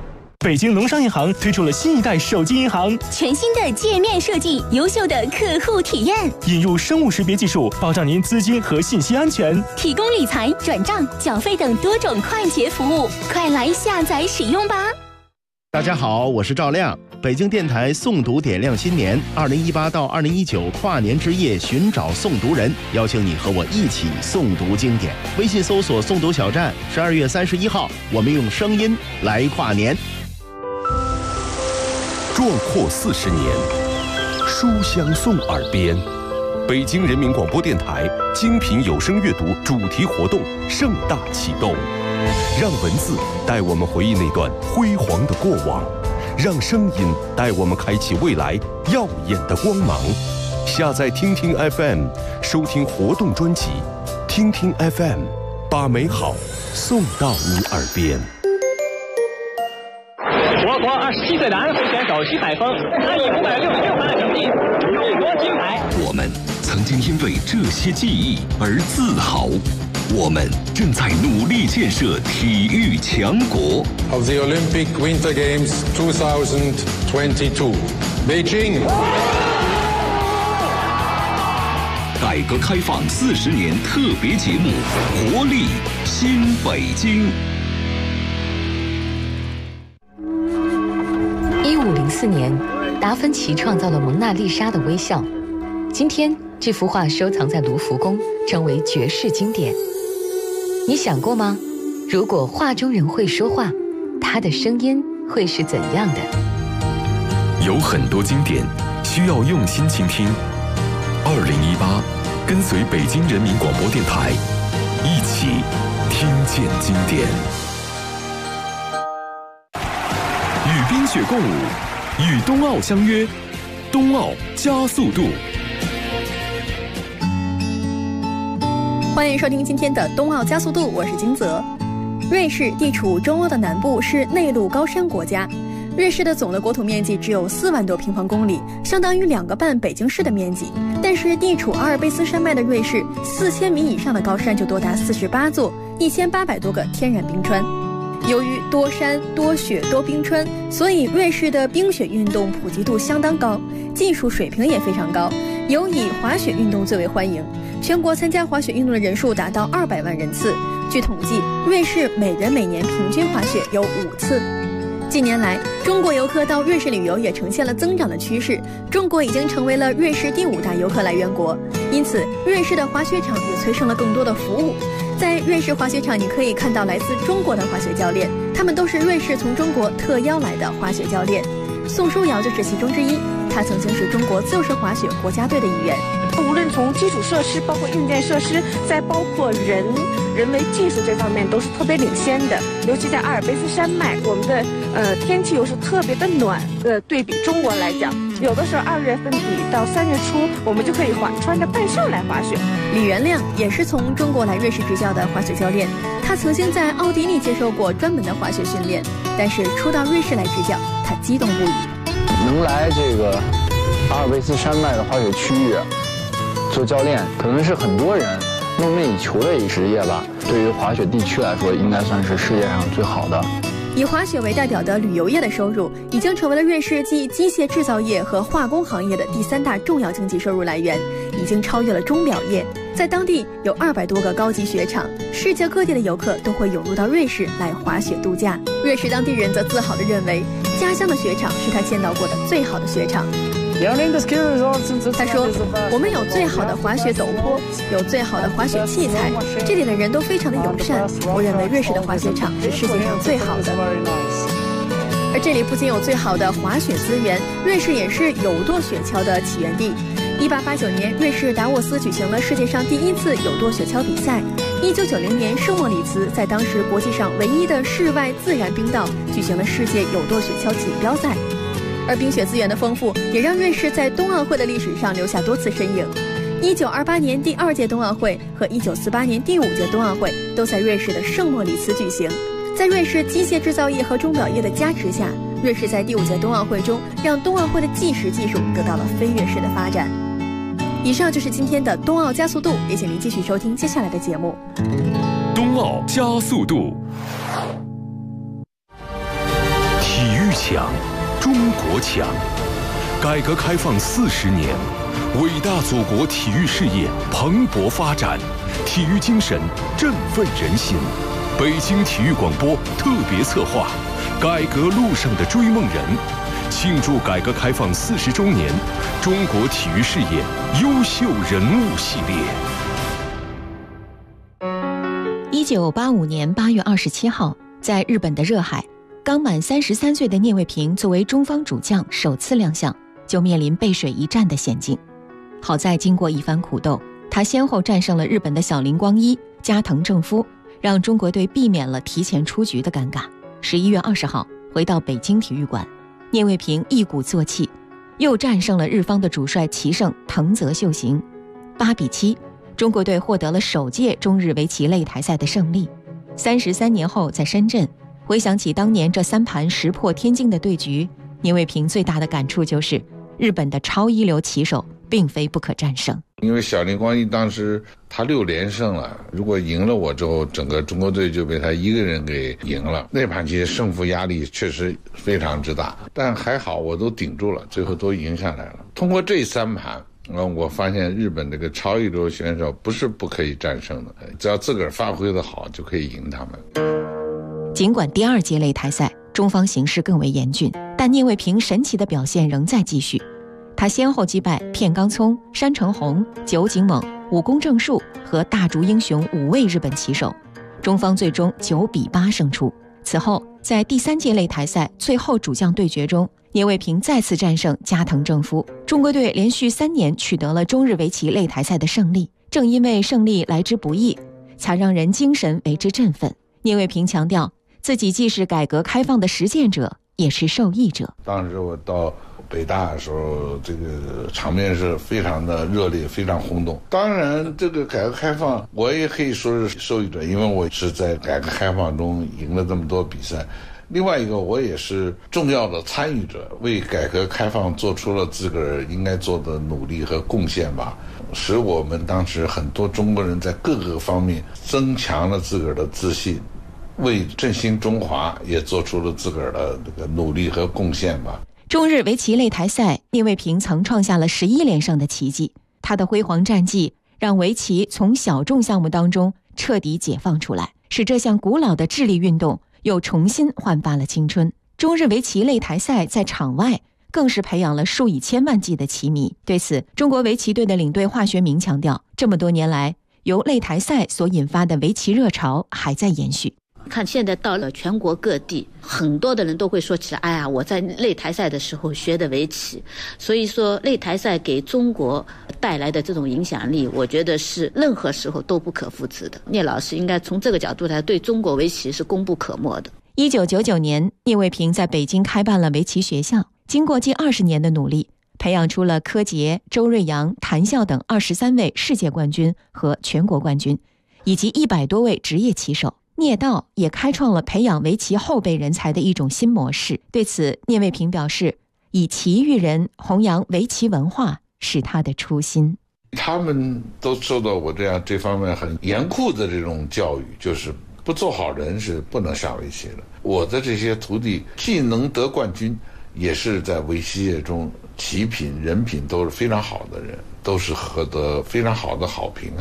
北京农商银行推出了新一代手机银行， 全新的界面设计，优秀的客户体验， 引入生物识别技术，保障您资金和信息安全， 提供理财、转账、缴费等多种快捷服务，快来下载使用吧！ 大家好，我是赵亮。北京电台诵读点亮新年，2018到2019跨年之夜寻找诵读人，邀请你和我一起诵读经典。微信搜索诵读小站，12月31号，我们用声音来跨年。 壮阔40年，书香送耳边。北京人民广播电台精品有声阅读主题活动盛大启动，让文字带我们回忆那段辉煌的过往，让声音带我们开启未来耀眼的光芒。下载听听 FM， 收听活动专辑，听听 FM， 把美好送到你耳边。 我国27岁的安徽选手徐海峰，他以566分的成绩勇夺金牌。 我们曾经因为这些记忆而自豪，我们正在努力建设体育强国。 Of the Olympic Winter Games 2022, Beijing. 改革开放40年特别节目《活力新北京》。 1504年，达芬奇创造了蒙娜丽莎的微笑。今天，这幅画收藏在卢浮宫，成为绝世经典。你想过吗？如果画中人会说话，他的声音会是怎样的？ 有很多经典需要用心倾听。2018，跟随北京人民广播电台，一起听见经典。与冰雪共舞，与冬奥相约，冬奥加速度。 欢迎收听今天的冬奥加速度，我是金泽。瑞士地处中欧的南部，是内陆高山国家。瑞士的总的国土面积只有4万多平方公里，相当于2个半北京市的面积。但是地处阿尔卑斯山脉的瑞士，4000米以上的高山就多达48座，1800多个天然冰川。由于多山多雪多冰川，所以瑞士的冰雪运动普及度相当高，技术水平也非常高，尤以滑雪运动最为欢迎。全国参加滑雪运动的人数达到200万人次。据统计，瑞士每人每年平均滑雪有5次。近年来，中国游客到瑞士旅游也呈现了增长的趋势，中国已经成为了瑞士第5大游客来源国。因此，瑞士的滑雪场也催生了更多的服务。在瑞士滑雪场，你可以看到来自中国的滑雪教练，他们都是瑞士从中国特邀来的滑雪教练。宋书瑶就是其中之一，他曾经是中国自由式滑雪国家队的一员。 无论从基础设施，包括硬件设施，再包括人为技术这方面，都是特别领先的。尤其在阿尔卑斯山脉，我们的天气又是特别的暖，对比中国来讲，有的时候2月份底到3月初，我们就可以穿着半袖来滑雪。 李元亮也是从中国来瑞士执教的滑雪教练，他曾经在奥地利接受过专门的滑雪训练，但是初到瑞士来执教，他激动不已。 能来这个阿尔卑斯山脉的滑雪区域做教练，可能是很多人梦寐以求的一个职业吧。对于滑雪地区来说，应该算是世界上最好的。 以滑雪为代表的旅游业的收入，已经成为了瑞士继机械制造业和化工行业的第3大重要经济收入来源，已经超越了钟表业。在当地有200多个高级雪场，世界各地的游客都会涌入到瑞士来滑雪度假。瑞士当地人则自豪地认为，家乡的雪场是他见到过的最好的雪场。他说，我们有最好的滑雪陡坡，有最好的滑雪器材，这里的人都非常的友善。我认为瑞士的滑雪场是世界上最好的。而这里不仅有最好的滑雪资源，瑞士也是有舵雪橇的起源地。1889年，瑞士达沃斯举行了世界上第1次有舵雪橇比赛。1990年，圣莫里茨在当时国际上唯一的室外自然冰道举行了世界有舵雪橇锦标赛。而冰雪资源的丰富，也让瑞士在冬奥会的历史上留下多次身影。1928年第2届冬奥会和1948年第5届冬奥会都在瑞士的圣莫里茨举行。在瑞士机械制造业和钟表业的加持下，瑞士在第5届冬奥会中让冬奥会的计时技术得到了飞跃式的发展。以上就是今天的冬奥加速度，也请您继续收听接下来的节目。 冬奥加速度， 体育强，中国强。改革开放40年，伟大祖国体育事业蓬勃发展，体育精神振奋人心。北京体育广播特别策划《改革路上的追梦人》，庆祝改革开放40周年，中国体育事业优秀人物系列。 1985年8月27号，在日本的热海，刚满33岁的聂卫平作为中方主将首次亮相，就面临背水一战的险境。好在经过一番苦斗，他先后战胜了日本的小林光一、加藤正夫，让中国队避免了提前出局的尴尬。11月20号，回到北京体育馆，聂卫平一鼓作气，又战胜了日方的主帅棋圣藤泽秀行，8比7，中国队获得了首届中日围棋擂台赛的胜利。33年后，在深圳，回想起当年这3盘石破天惊的对局，聂卫平最大的感触就是，日本的超一流棋手并非不可战胜。 因为小林光一当时他6连胜了，如果赢了我之后，整个中国队就被他一个人给赢了。那盘棋胜负压力确实非常之大，但还好我都顶住了，最后都赢下来了。通过这3盘，我发现日本这个超一流选手不是不可以战胜的，只要自个儿发挥的好，就可以赢他们。 尽管第2届擂台赛中方形势更为严峻，但聂卫平神奇的表现仍在继续。他先后击败片冈聪、山城弘、酒井猛、武宫正树和大竹英雄5位日本棋手，中方最终9比8胜出。此后，在第3届擂台赛最后主将对决中，聂卫平再次战胜加藤正夫，中国队连续3年取得了中日围棋擂台赛的胜利。正因为胜利来之不易，才让人精神为之振奋。聂卫平强调，自己既是改革开放的实践者，也是受益者。 当时我到北大的时候，这个场面是非常的热烈，非常轰动。当然，这个改革开放我也可以说是受益者，因为我是在改革开放中赢了这么多比赛。另外一个，我也是重要的参与者，为改革开放做出了自个儿应该做的努力和贡献吧，使我们当时很多中国人在各个方面增强了自个儿的自信，为振兴中华也做出了自个儿的这个努力和贡献吧。 中日围棋擂台赛，聂卫平曾创下了11连胜的奇迹。他的辉煌战绩让围棋从小众项目当中彻底解放出来，使这项古老的智力运动又重新焕发了青春。中日围棋擂台赛在场外更是培养了数以千万计的棋迷。对此，中国围棋队的领队华学明强调，这么多年来，由擂台赛所引发的围棋热潮还在延续。 看现在到了全国各地，很多的人都会说起来，哎呀，我在擂台赛的时候学的围棋。所以说擂台赛给中国带来的这种影响力，我觉得是任何时候都不可复制的。聂老师应该从这个角度来对中国围棋是功不可没的。 1999年，聂卫平在北京开办了围棋学校，经过近20年的努力，培养出了柯洁、周瑞阳、谭笑等23位世界冠军和全国冠军，以及100多位职业棋手。聂道也开创了培养围棋后备人才的一种新模式。对此，聂卫平表示，以棋育人，弘扬围棋文化是他的初心。 他们都受到我这方面很严酷的这种教育，就是不做好人是不能下围棋的。我的这些徒弟既能得冠军，也是在围棋界中棋品人品都是非常好的人，都是获得非常好的好评啊。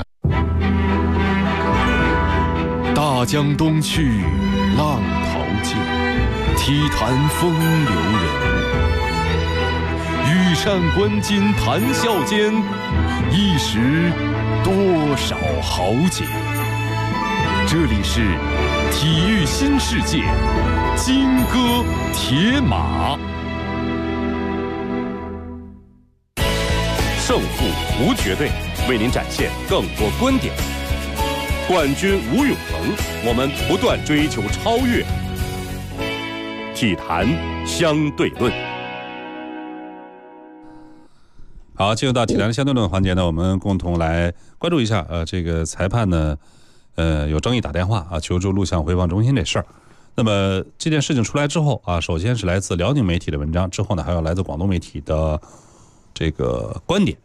大江东去，浪淘尽，体坛风流人物。羽扇纶巾谈笑间，一时多少豪杰。这里是体育新世界，金戈铁马。 胜负无绝对，为您展现更多观点。冠军无永恒，我们不断追求超越。体坛相对论。 好，进入到体坛相对论环节呢，我们共同来关注一下这个裁判呢有争议打电话求助录像回放中心这事儿。那么这件事情出来之后首先是来自辽宁媒体的文章，之后呢还有来自广东媒体的这个观点。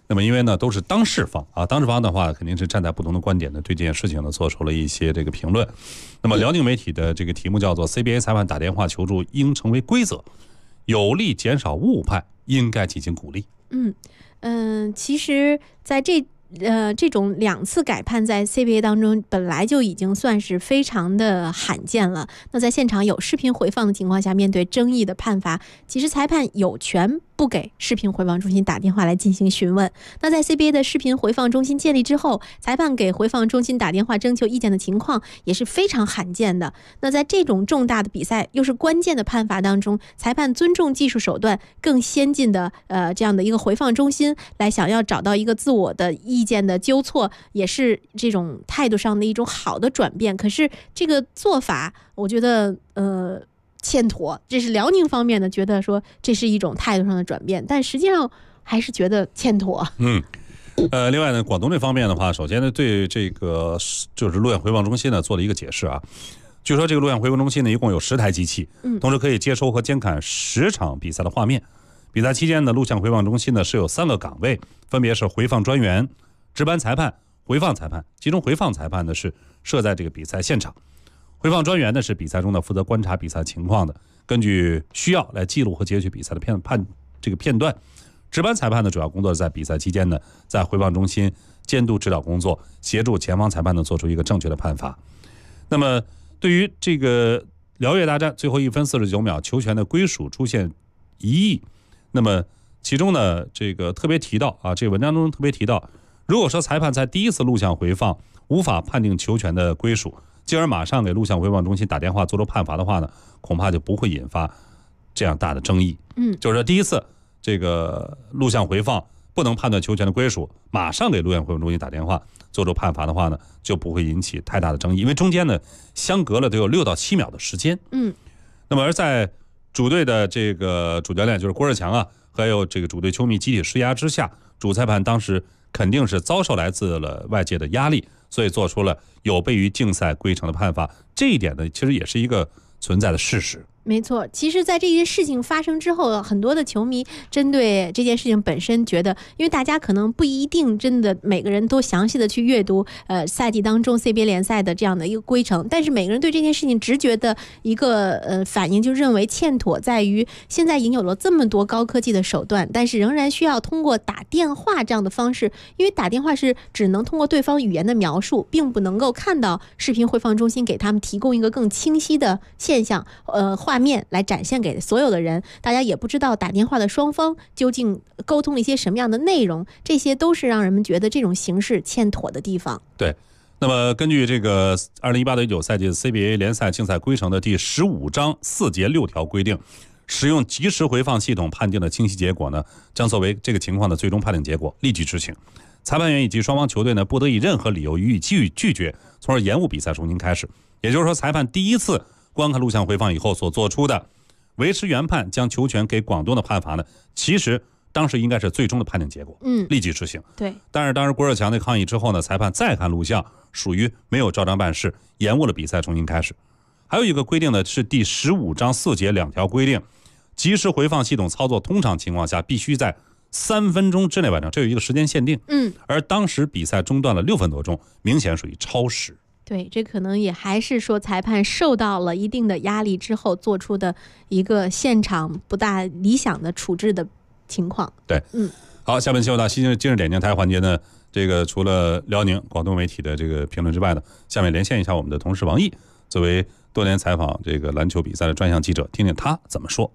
那么因为呢都是当事方啊，当事方的话肯定是站在不同的观点的，对这件事情呢做出了一些这个评论。那么辽宁媒体的这个题目叫做 CBA 裁判打电话求助应成为规则，有力减少误判，应该进行鼓励。 其实在这种2次改判在 CBA 当中本来就已经算是非常的罕见了。那在现场有视频回放的情况下，面对争议的判罚，其实裁判有权不给视频回放中心打电话来进行询问。那在 CBA 的视频回放中心建立之后，裁判给回放中心打电话征求意见的情况也是非常罕见的。那在这种重大的比赛又是关键的判罚当中，裁判尊重技术手段更先进的这样的一个回放中心来想要找到一个自我的意见的纠错，也是这种态度上的一种好的转变。可是这个做法我觉得欠妥，这是辽宁方面的觉得说这是一种态度上的转变，但实际上还是觉得欠妥。 另外呢，广东这方面的话，首先呢对这个就是录像回放中心呢做了一个解释啊。据说这个录像回放中心呢一共有10台机器，同时可以接收和监看10场比赛的画面。比赛期间呢，录像回放中心呢设有3个岗位，分别是回放专员、值班裁判、回放裁判。其中回放裁判呢是设在这个比赛现场，回放专员呢是比赛中呢负责观察比赛情况的，根据需要来记录和截取比赛的片段。值班裁判的主要工作是在比赛期间呢，在回放中心监督指导工作，协助前方裁判呢做出一个正确的判罚。那么对于这个辽粤大战最后1分49秒球权的归属出现疑义，那么其中呢这个特别提到啊，这个文章中特别提到，如果说裁判在第一次录像回放无法判定球权的归属，进而马上给录像回放中心打电话做出判罚的话呢，恐怕就不会引发这样大的争议。就是说第一次这个录像回放不能判断球权的归属，马上给录像回放中心打电话做出判罚的话呢，就不会引起太大的争议，因为中间呢相隔了得有6到7秒的时间。那么而在主队的这个主教练就是郭士强啊，还有这个主队球迷集体施压之下，主裁判当时肯定是遭受来自了外界的压力，所以做出了有悖于竞赛规程的判罚。这一点呢，其实也是一个存在的事实。 没错，其实在这件事情发生之后，很多的球迷针对这件事情本身觉得，因为大家可能不一定真的每个人都详细的去阅读赛季当中 CBA 联赛的这样的一个规程，但是每个人对这件事情直觉的一个反应就认为欠妥在于现在已经有了这么多高科技的手段，但是仍然需要通过打电话这样的方式，因为打电话是只能通过对方语言的描述，并不能够看到视频回放中心给他们提供一个更清晰的现象画面来展现给所有的人，大家也不知道打电话的双方究竟沟通了一些什么样的内容，这些都是让人们觉得这种形式欠妥的地方。 对，那么根据这个2018到19赛季 CBA 联赛竞赛规程的第15章4节6条规定，使用即时回放系统判定的清晰结果呢，将作为这个情况的最终判定结果，立即执行。裁判员以及双方球队呢，不得以任何理由予以拒绝，从而延误比赛重新开始。也就是说，裁判第一次观看录像回放以后所做出的维持原判将球权给广东的判罚呢，其实当时应该是最终的判定结果，立即执行。 对。 但是当时郭士强的抗议之后呢，裁判再看录像，属于没有照章办事，延误了比赛重新开始。还有一个规定呢，是第15章4节2条规定，即时回放系统操作通常情况下必须在3分钟之内完成，这有一个时间限定。而当时比赛中断了6分多钟，明显属于超时。 对，这可能也还是说裁判受到了一定的压力之后做出的一个现场不大理想的处置的情况。 对，好，下面进入到今日点评台环节呢，这个除了辽宁、广东媒体的这个评论之外呢，下面连线一下我们的同事王毅，作为多年采访这个篮球比赛的专项记者，听听他怎么说。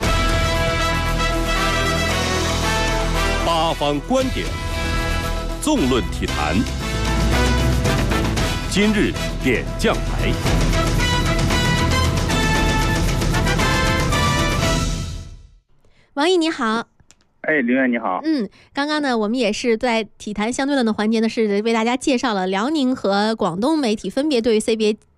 八方观点，纵论体坛。今日点将台， 王毅你好。 林远你好。 刚刚呢，我们也是在体坛相对论的环节呢，是为大家介绍了辽宁和广东媒体分别对于 CBA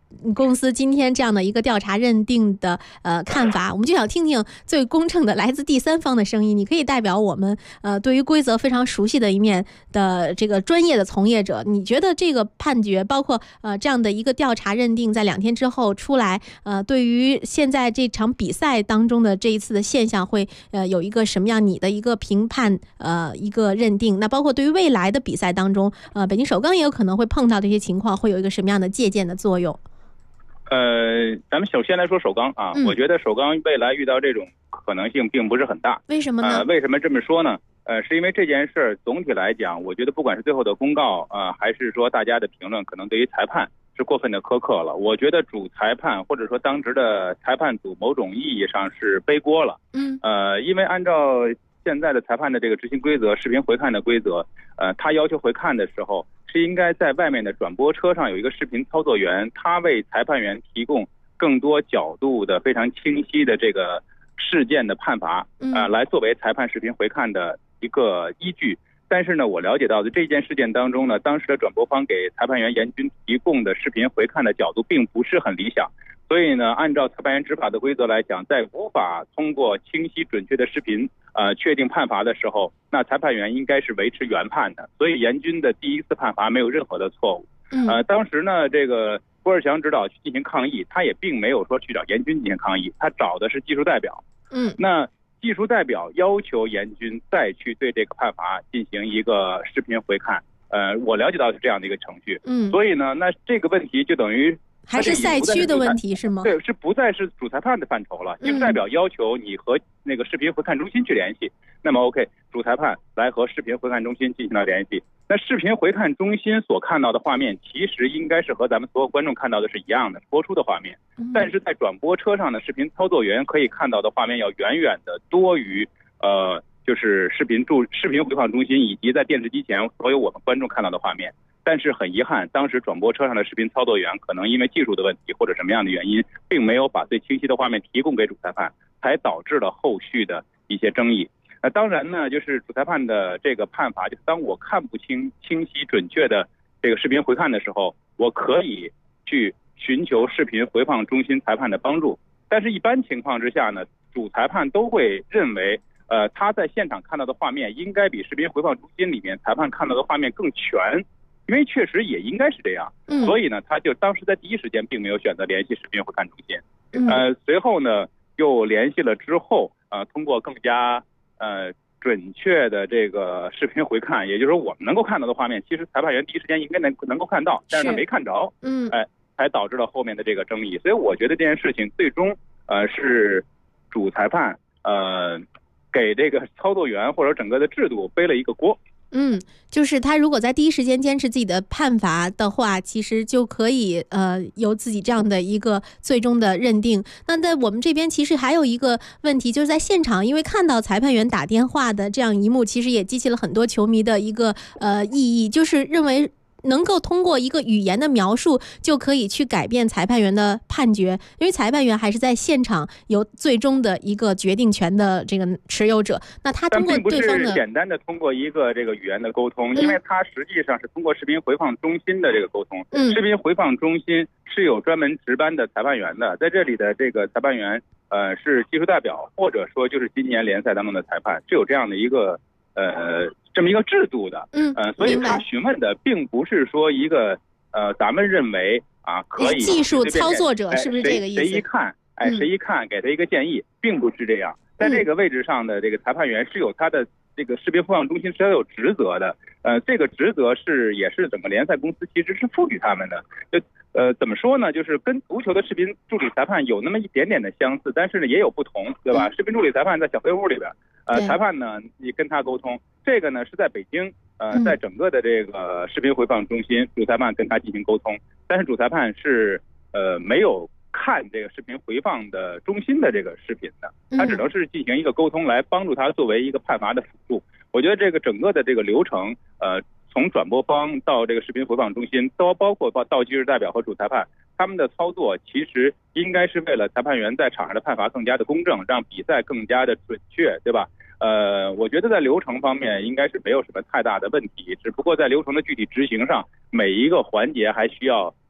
公司今天这样的一个调查认定的看法，我们就想听听最公正的来自第三方的声音。你可以代表我们对于规则非常熟悉的一面的这个专业的从业者，你觉得这个判决包括这样的一个调查认定在2天之后出来，对于现在这场比赛当中的这一次的现象会有一个什么样你的一个评判一个认定？那包括对于未来的比赛当中，北京首钢也有可能会碰到这些情况，会有一个什么样的借鉴的作用？ 咱们首先来说首钢啊，我觉得首钢未来遇到这种可能性并不是很大。 为什么呢？ 为什么这么说呢？是因为这件事儿总体来讲，我觉得不管是最后的公告还是说大家的评论，可能对于裁判是过分的苛刻了。我觉得主裁判或者说当值的裁判组某种意义上是背锅了。因为按照现在的裁判的这个执行规则，视频回看的规则，他要求回看的时候，是应该在外面的转播车上有一个视频操作员，他为裁判员提供更多角度的非常清晰的这个事件的判罚，来作为裁判视频回看的一个依据。但是呢，我了解到的这件事件当中呢，当时的转播方给裁判员严军提供的视频回看的角度并不是很理想。所以呢，按照裁判员执法的规则来讲，在无法通过清晰准确的视频确定判罚的时候，那裁判员应该是维持原判的。所以严军的第一次判罚没有任何的错误。当时呢，这个郭士强指导去进行抗议，他也并没有说去找严军进行抗议，他找的是技术代表。那技术代表要求严军再去对这个判罚进行一个视频回看。我了解到是这样的一个程序。所以呢，那这个问题就等于还是赛区的问题是吗？ 对，是不再是主裁判的范畴了。技术代表要求你和那个视频回看中心去联系，那么 OK， 主裁判来和视频回看中心进行了联系。那视频回看中心所看到的画面，其实应该是和咱们所有观众看到的是一样的播出的画面，但是在转播车上的视频操作员可以看到的画面要远远的多于就是视频回放中心以及在电视机前所有我们观众看到的画面。但是很遗憾，当时转播车上的视频操作员可能因为技术的问题或者什么样的原因，并没有把最清晰的画面提供给主裁判，才导致了后续的一些争议。当然呢，就是主裁判的这个判罚，就是当我看不清晰准确的这个视频回看的时候，我可以去寻求视频回放中心裁判的帮助。但是一般情况之下呢，主裁判都会认为他在现场看到的画面应该比视频回放中心里面裁判看到的画面更全，因为确实也应该是这样。所以呢，他就当时在第一时间并没有选择联系视频回看中心。随后呢又联系了之后，通过更加准确的这个视频回看，也就是说我们能够看到的画面，其实裁判员第一时间应该能够看到，但是他没看着，才导致了后面的这个争议。所以我觉得这件事情最终是主裁判给这个操作员或者整个的制度背了一个锅。 就是他如果在第一时间坚持自己的判罚的话，其实就可以有自己这样的一个最终的认定。那在我们这边其实还有一个问题，就是在现场因为看到裁判员打电话的这样一幕，其实也激起了很多球迷的一个异议，就是认为能够通过一个语言的描述就可以去改变裁判员的判决，因为裁判员还是在现场有最终的一个决定权的这个持有者。那他通过对方的， 但并不是简单的通过一个这个语言的沟通，因为他实际上是通过视频回放中心的这个沟通。视频回放中心是有专门值班的裁判员的，在这里的这个裁判员是技术代表，或者说就是今年联赛当中的裁判，是有这样的一个这么一个制度的。所以他询问的并不是说一个咱们认为可以技术操作者，是不是这个意思？ 谁一看给他一个建议，并不是这样。在这个位置上的这个裁判员是有他的这个视频回放中心是要有职责的。这个职责也是整个联赛公司其实是赋予他们的。怎么说呢？就是跟足球的视频助理裁判有那么一点点的相似，但是呢也有不同，对吧？视频助理裁判在小黑屋里边，裁判呢你跟他沟通。这个呢是在北京，在整个的这个视频回放中心，主裁判跟他进行沟通，但是主裁判是没有看这个视频回放的中心的这个视频的，他只能是进行一个沟通来帮助他作为一个判罚的辅助。我觉得这个整个的这个流程，从转播方到这个视频回放中心，都包括到技术代表和主裁判，他们的操作其实应该是为了裁判员在场上的判罚更加的公正，让比赛更加的准确，对吧？我觉得在流程方面应该是没有什么太大的问题，只不过在流程的具体执行上，每一个环节还需要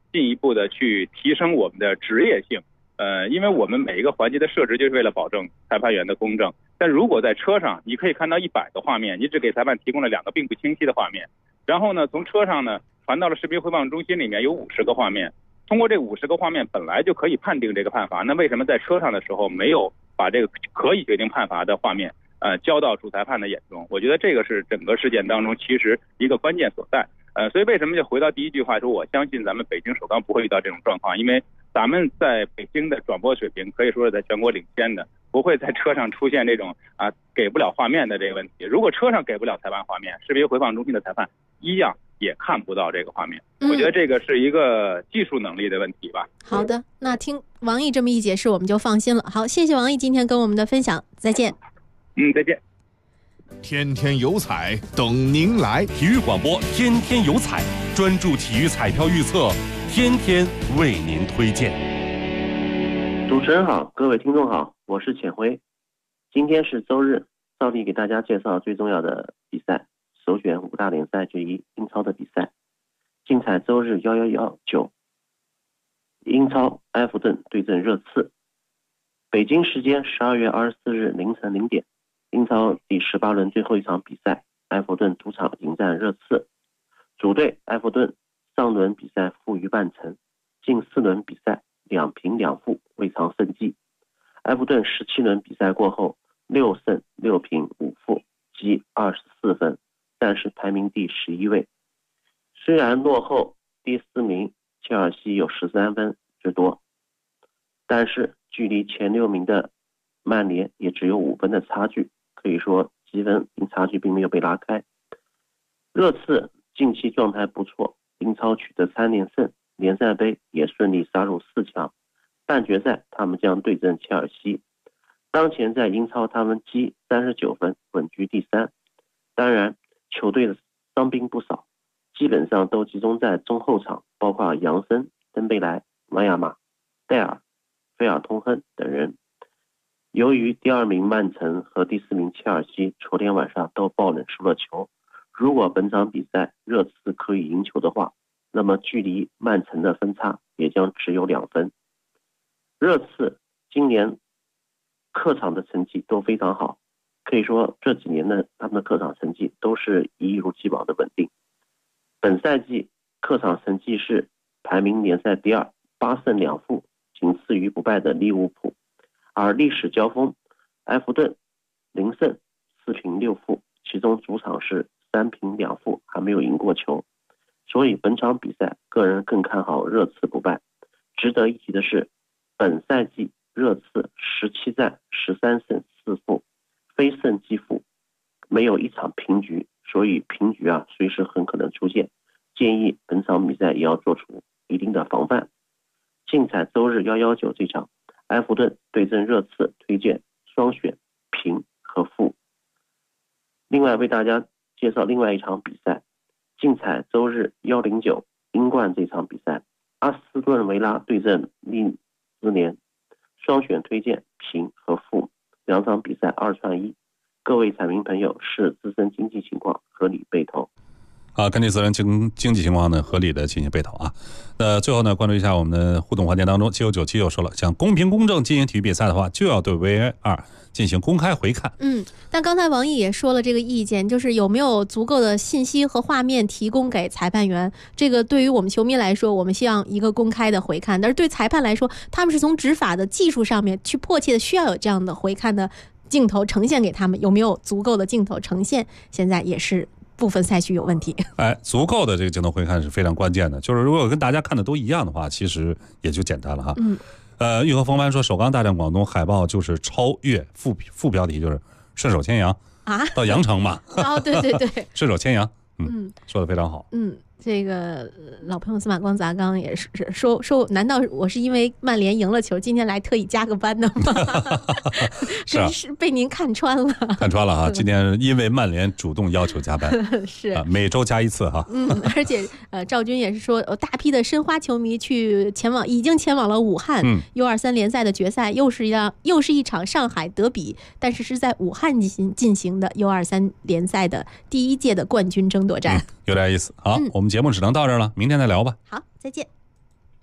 进一步的去提升我们的职业性。因为我们每一个环节的设置就是为了保证裁判员的公正。但如果在车上，你可以看到100个画面，你只给裁判提供了2个并不清晰的画面。然后呢，从车上呢传到了视频回放中心，里面有50个画面。通过这50个画面本来就可以判定这个判罚，那为什么在车上的时候没有把这个可以决定判罚的画面交到主裁判的眼中？我觉得这个是整个事件当中其实一个关键所在。所以为什么就回到第一句话说，我相信咱们北京首钢不会遇到这种状况，因为咱们在北京的转播水平可以说是在全国领先的，不会在车上出现这种给不了画面的这个问题。如果车上给不了裁判画面，视频回放中心的裁判一样也看不到这个画面。我觉得这个是一个技术能力的问题吧。 好的，那听王毅这么一解释，我们就放心了。好，谢谢王毅今天跟我们的分享，再见。 再见。 天天有彩等您来， 体育广播天天有彩，专注体育彩票预测，天天为您推荐。 主持人好，各位听众好，我是浅辉。今天是周日，照例给大家介绍最重要的比赛，首选5大联赛之一英超的比赛。竞彩周日1119，英超埃弗顿对阵热刺。北京时间12月24日凌晨0点，英超第18轮最后一场比赛，埃弗顿主场迎战热刺。主队埃弗顿上轮比赛负于曼城，近4轮比赛2平2负，未尝胜绩。埃弗顿17轮比赛过后6胜6平5负，积24分，暂时排名第11位。虽然落后第4名切尔西有13分之多，但是距离前6名的曼联也只有5分的差距，可以说积分差距并没有被拉开。热刺近期状态不错，英超取得3连胜，联赛杯也顺利杀入4强，半决赛他们将对阵切尔西。当前在英超他们积39分，稳居第3。当然球队的伤兵不少，基本上都集中在中后场，包括杨森、登贝莱、玛雅马、戴尔、菲尔通亨等人。由于第2名曼城和第4名切尔西昨天晚上都爆冷输了球，如果本场比赛热刺可以赢球的话，那么距离曼城的分差也将只有2分。热刺今年客场的成绩都非常好，可以说这几年的他们的客场成绩都是一如既往的稳定。本赛季客场成绩是排名联赛第2，8胜2负，仅次于不败的利物浦。而历史交锋，埃弗顿0胜4平6负，其中主场是3平2负，还没有赢过球。所以本场比赛个人更看好热刺不败。值得一提的是，本赛季热刺17战13胜4负，非胜即负，没有一场平局，所以平局随时很可能出现，建议本场比赛也要做出一定的防范。竞彩周日119这场埃弗顿对阵热刺，推荐双选平和负。另外为大家介绍另外一场比赛，竞彩周日109英冠这场比赛，阿斯顿维拉对阵利兹联，双选推荐平和负，两场比赛2串1。各位彩民朋友视自身经济情况合理备投。 根据自身经济情况呢，合理的进行备投啊。那最后呢，关注一下我们的互动环节当中，7997又说了，想公平公正进行体育比赛的话，就要对 VAR 进行公开回看。 但刚才王毅也说了这个意见，就是有没有足够的信息和画面提供给裁判员。这个对于我们球迷来说，我们希望一个公开的回看，但是对裁判来说，他们是从执法的技术上面去迫切的需要有这样的回看的镜头呈现给他们，有没有足够的镜头呈现，现在也是部分赛区有问题。 足够的这个镜头回看是非常关键的，就是如果跟大家看的都一样的话，其实也就简单了哈。玉和风帆说，首钢大战广东，海报就是超越，副标题就是顺手牵羊到羊城嘛。 对， 顺手牵羊。说的非常好。 这个老朋友司马光砸缸也是说，难道我是因为曼联赢了球，今天来特意加个班的吗？真是被您看穿了。看穿了哈，今天因为曼联主动要求加班， 是每周加1次哈。 而且赵军也是说，大批的申花球迷已经前往了武汉U23联赛的决赛，又是一场上海德比，但是是在武汉进行的U23联赛的第1届的冠军争夺战。 有点意思。好，我们节目只能到这儿了，明天再聊吧。 好，再见。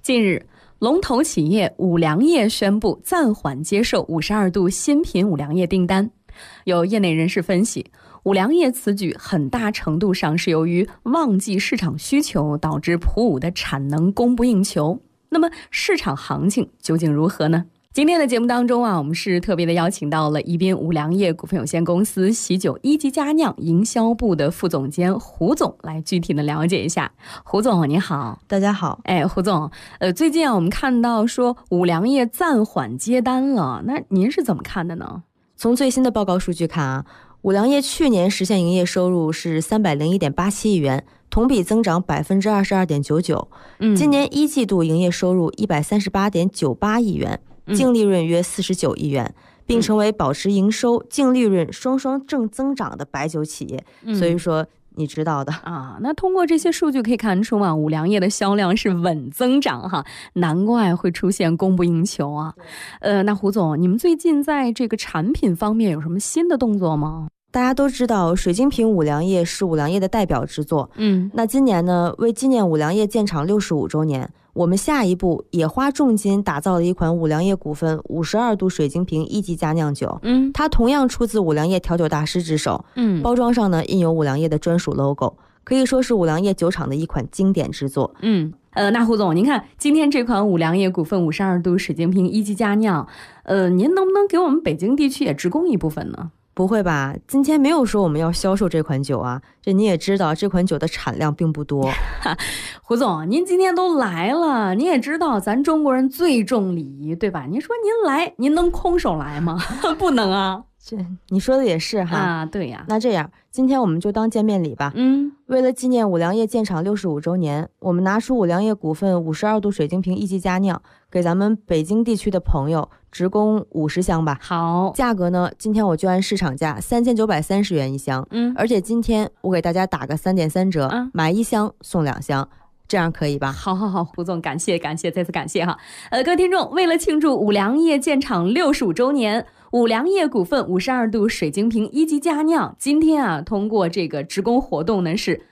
近日，龙头企业五粮液宣布暂缓接受52度新品五粮液订单。有业内人士分析，五粮液此举很大程度上是由于旺季市场需求导致普五的产能供不应求。那么市场行情究竟如何呢？今天的节目当中我们是特别的邀请到了宜宾五粮液股份有限公司喜酒一级佳酿营销部的副总监胡总来具体的了解一下。胡总你好。 大家好。 胡总，最近我们看到说五粮液暂缓接单了，那您是怎么看的呢？ 从最新的报告数据看五粮液去年实现营业收入是301.87亿元，同比增长22.99%。今年一季度营业收入138.98亿元，净利润约49亿元，并成为保持营收、净利润双双正增长的白酒企业。所以说你知道的那通过这些数据可以看出五粮液的销量是稳增长哈，难怪会出现供不应求啊。那胡总，你们最近在这个产品方面有什么新的动作吗？ 大家都知道水晶瓶五粮液是五粮液的代表之作。那今年呢，为纪念五粮液建厂65周年，我们下一步也花重金打造了一款五粮液股份52度水晶瓶一级佳酿酒。它同样出自五粮液调酒大师之手。包装上呢印有五粮液的专属 logo， 可以说是五粮液酒厂的一款经典之作。 那胡总，您看今天这款五粮液股份52度水晶瓶一级佳酿，您能不能给我们北京地区也直供一部分呢？ 不会吧，今天没有说我们要销售这款酒啊，这你也知道这款酒的产量并不多。 胡总，您今天都来了，您也知道咱中国人最重礼仪，对吧？您说您来，您能空手来吗？不能啊。 这你说的也是哈。 对呀。 那这样今天我们就当见面礼吧。为了纪念五粮液建厂65周年，我们拿出五粮液股份52度水晶瓶一级佳酿，给咱们北京地区的朋友直供50箱吧。 好， 价格呢，今天我就按市场价3930元一箱。而且今天我给大家打个3.3折，买1箱送2箱。这样可以吧？ 好，胡总，感谢，再次感谢哈。各位听众，为了庆祝五粮液建厂65周年，五粮液股份52度水晶瓶一级佳酿今天通过这个直供活动呢是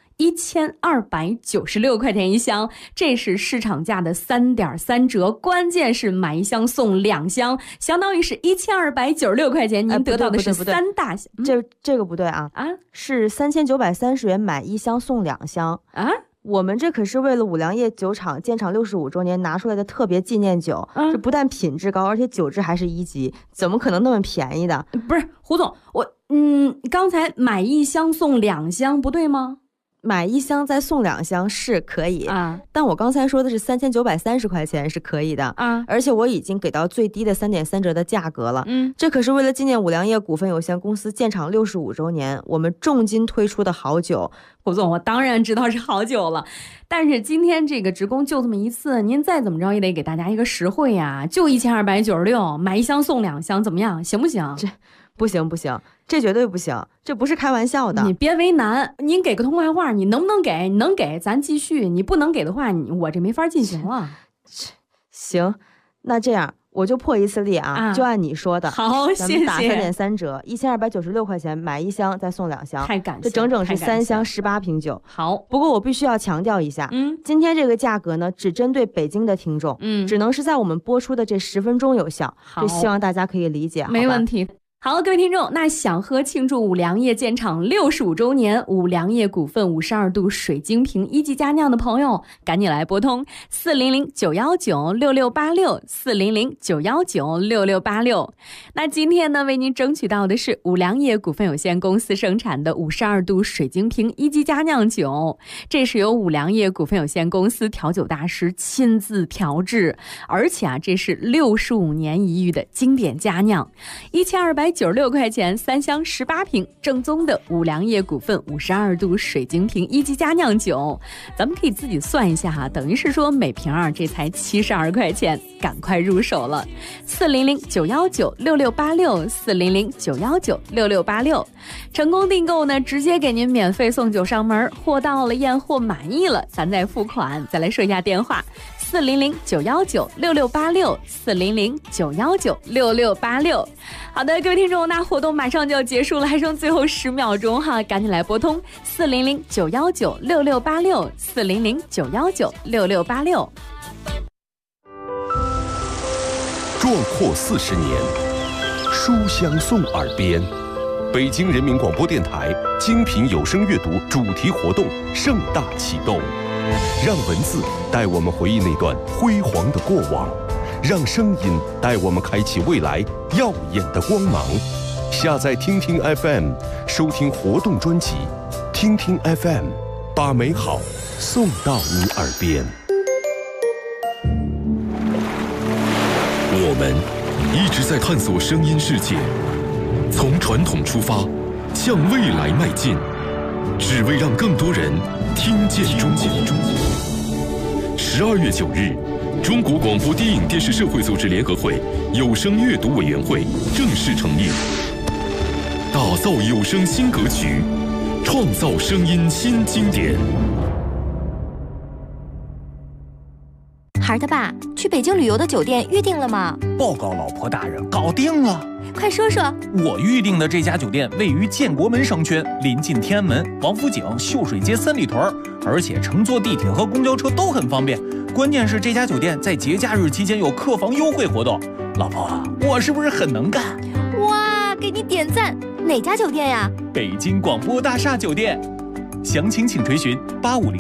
1296块钱一箱，这是市场价的3.3折，关键是买1箱送2箱，相当于是1296块钱，您得到的是3大箱。 这个不对啊，是3930元买1箱送2箱啊。我们这可是为了五粮液酒厂建厂65周年拿出来的特别纪念酒，这不但品质高，而且酒质还是1级，怎么可能那么便宜的？ 不是胡总，刚才买1箱送2箱不对吗？ 买1箱再送2箱是可以但我刚才说的是3930块钱是可以的而且我已经给到最低的3.3折的价格了。这可是为了纪念五粮液股份有限公司建厂65周年，我们重金推出的好酒。 胡总，我当然知道是好酒了，但是今天这个直供就这么一次，您再怎么着也得给大家一个实惠呀，就1296，买1箱送2箱，怎么样？行不行？ 这不行，这绝对不行，这不是开玩笑的。 你别为难，您给个痛快话，你能不能给？你能给咱继续，你不能给的话，我这没法进行了。 行，那这样我就破一次例就按你说的。 好，谢谢。 咱们打3.3折，1296块钱买1箱再送2箱， 太感谢， 这整整是3箱18瓶酒。 好， 不过我必须要强调一下，今天这个价格呢，只针对北京的听众，只能是在我们播出的这10分钟有效，这希望大家可以理解。 没问题。好，各位听众，那想喝庆祝五粮液建厂65周年五粮液股份52度水晶瓶一级佳酿的朋友，赶紧来拨通400-919-6686，400-919-6686。那今天呢，为您争取到的是五粮液股份有限公司生产的52度水晶瓶一级佳酿酒，这是由五粮液股份有限公司调酒大师亲自调制，而且这是65年一遇的经典佳酿，1296块钱3箱18瓶，正宗的五粮液股份52度水晶瓶一级佳酿酒，咱们可以自己算一下等于是说每瓶这才72块钱，赶快入手了。400-919-6686，400-919-6686，成功订购呢，直接给您免费送酒上门，货到了验货满意了，咱再付款。再来说一下电话：400-919-6686，400-919-6686。好的，各位听众，那活动马上就要结束了，还剩最后10秒钟赶紧来拨通400-919-6686，400-919-6686。 壮阔40年，书香送耳边。北京人民广播电台精品有声阅读主题活动盛大启动，让文字带我们回忆那段辉煌的过往，让声音带我们开启未来耀眼的光芒。下载听听 FM， 收听活动专辑。听听 FM， 把美好送到你耳边。 我们一直在探索声音世界，从传统出发，向未来迈进，只为让更多人听见中国。12月9日，中国广播电影电视社会组织联合会有声阅读委员会正式成立，打造有声新格局，创造声音新经典。 孩儿他爸，去北京旅游的酒店预定了吗？ 报告老婆大人，搞定了。 快说说。 我预定的这家酒店位于建国门商圈，临近天安门、王府井、秀水街三里屯，而且乘坐地铁和公交车都很方便。关键是这家酒店在节假日期间有客房优惠活动。老婆，我是不是很能干？ 哇，给你点赞！哪家酒店呀？ 北京广播大厦酒店。详情请垂询8500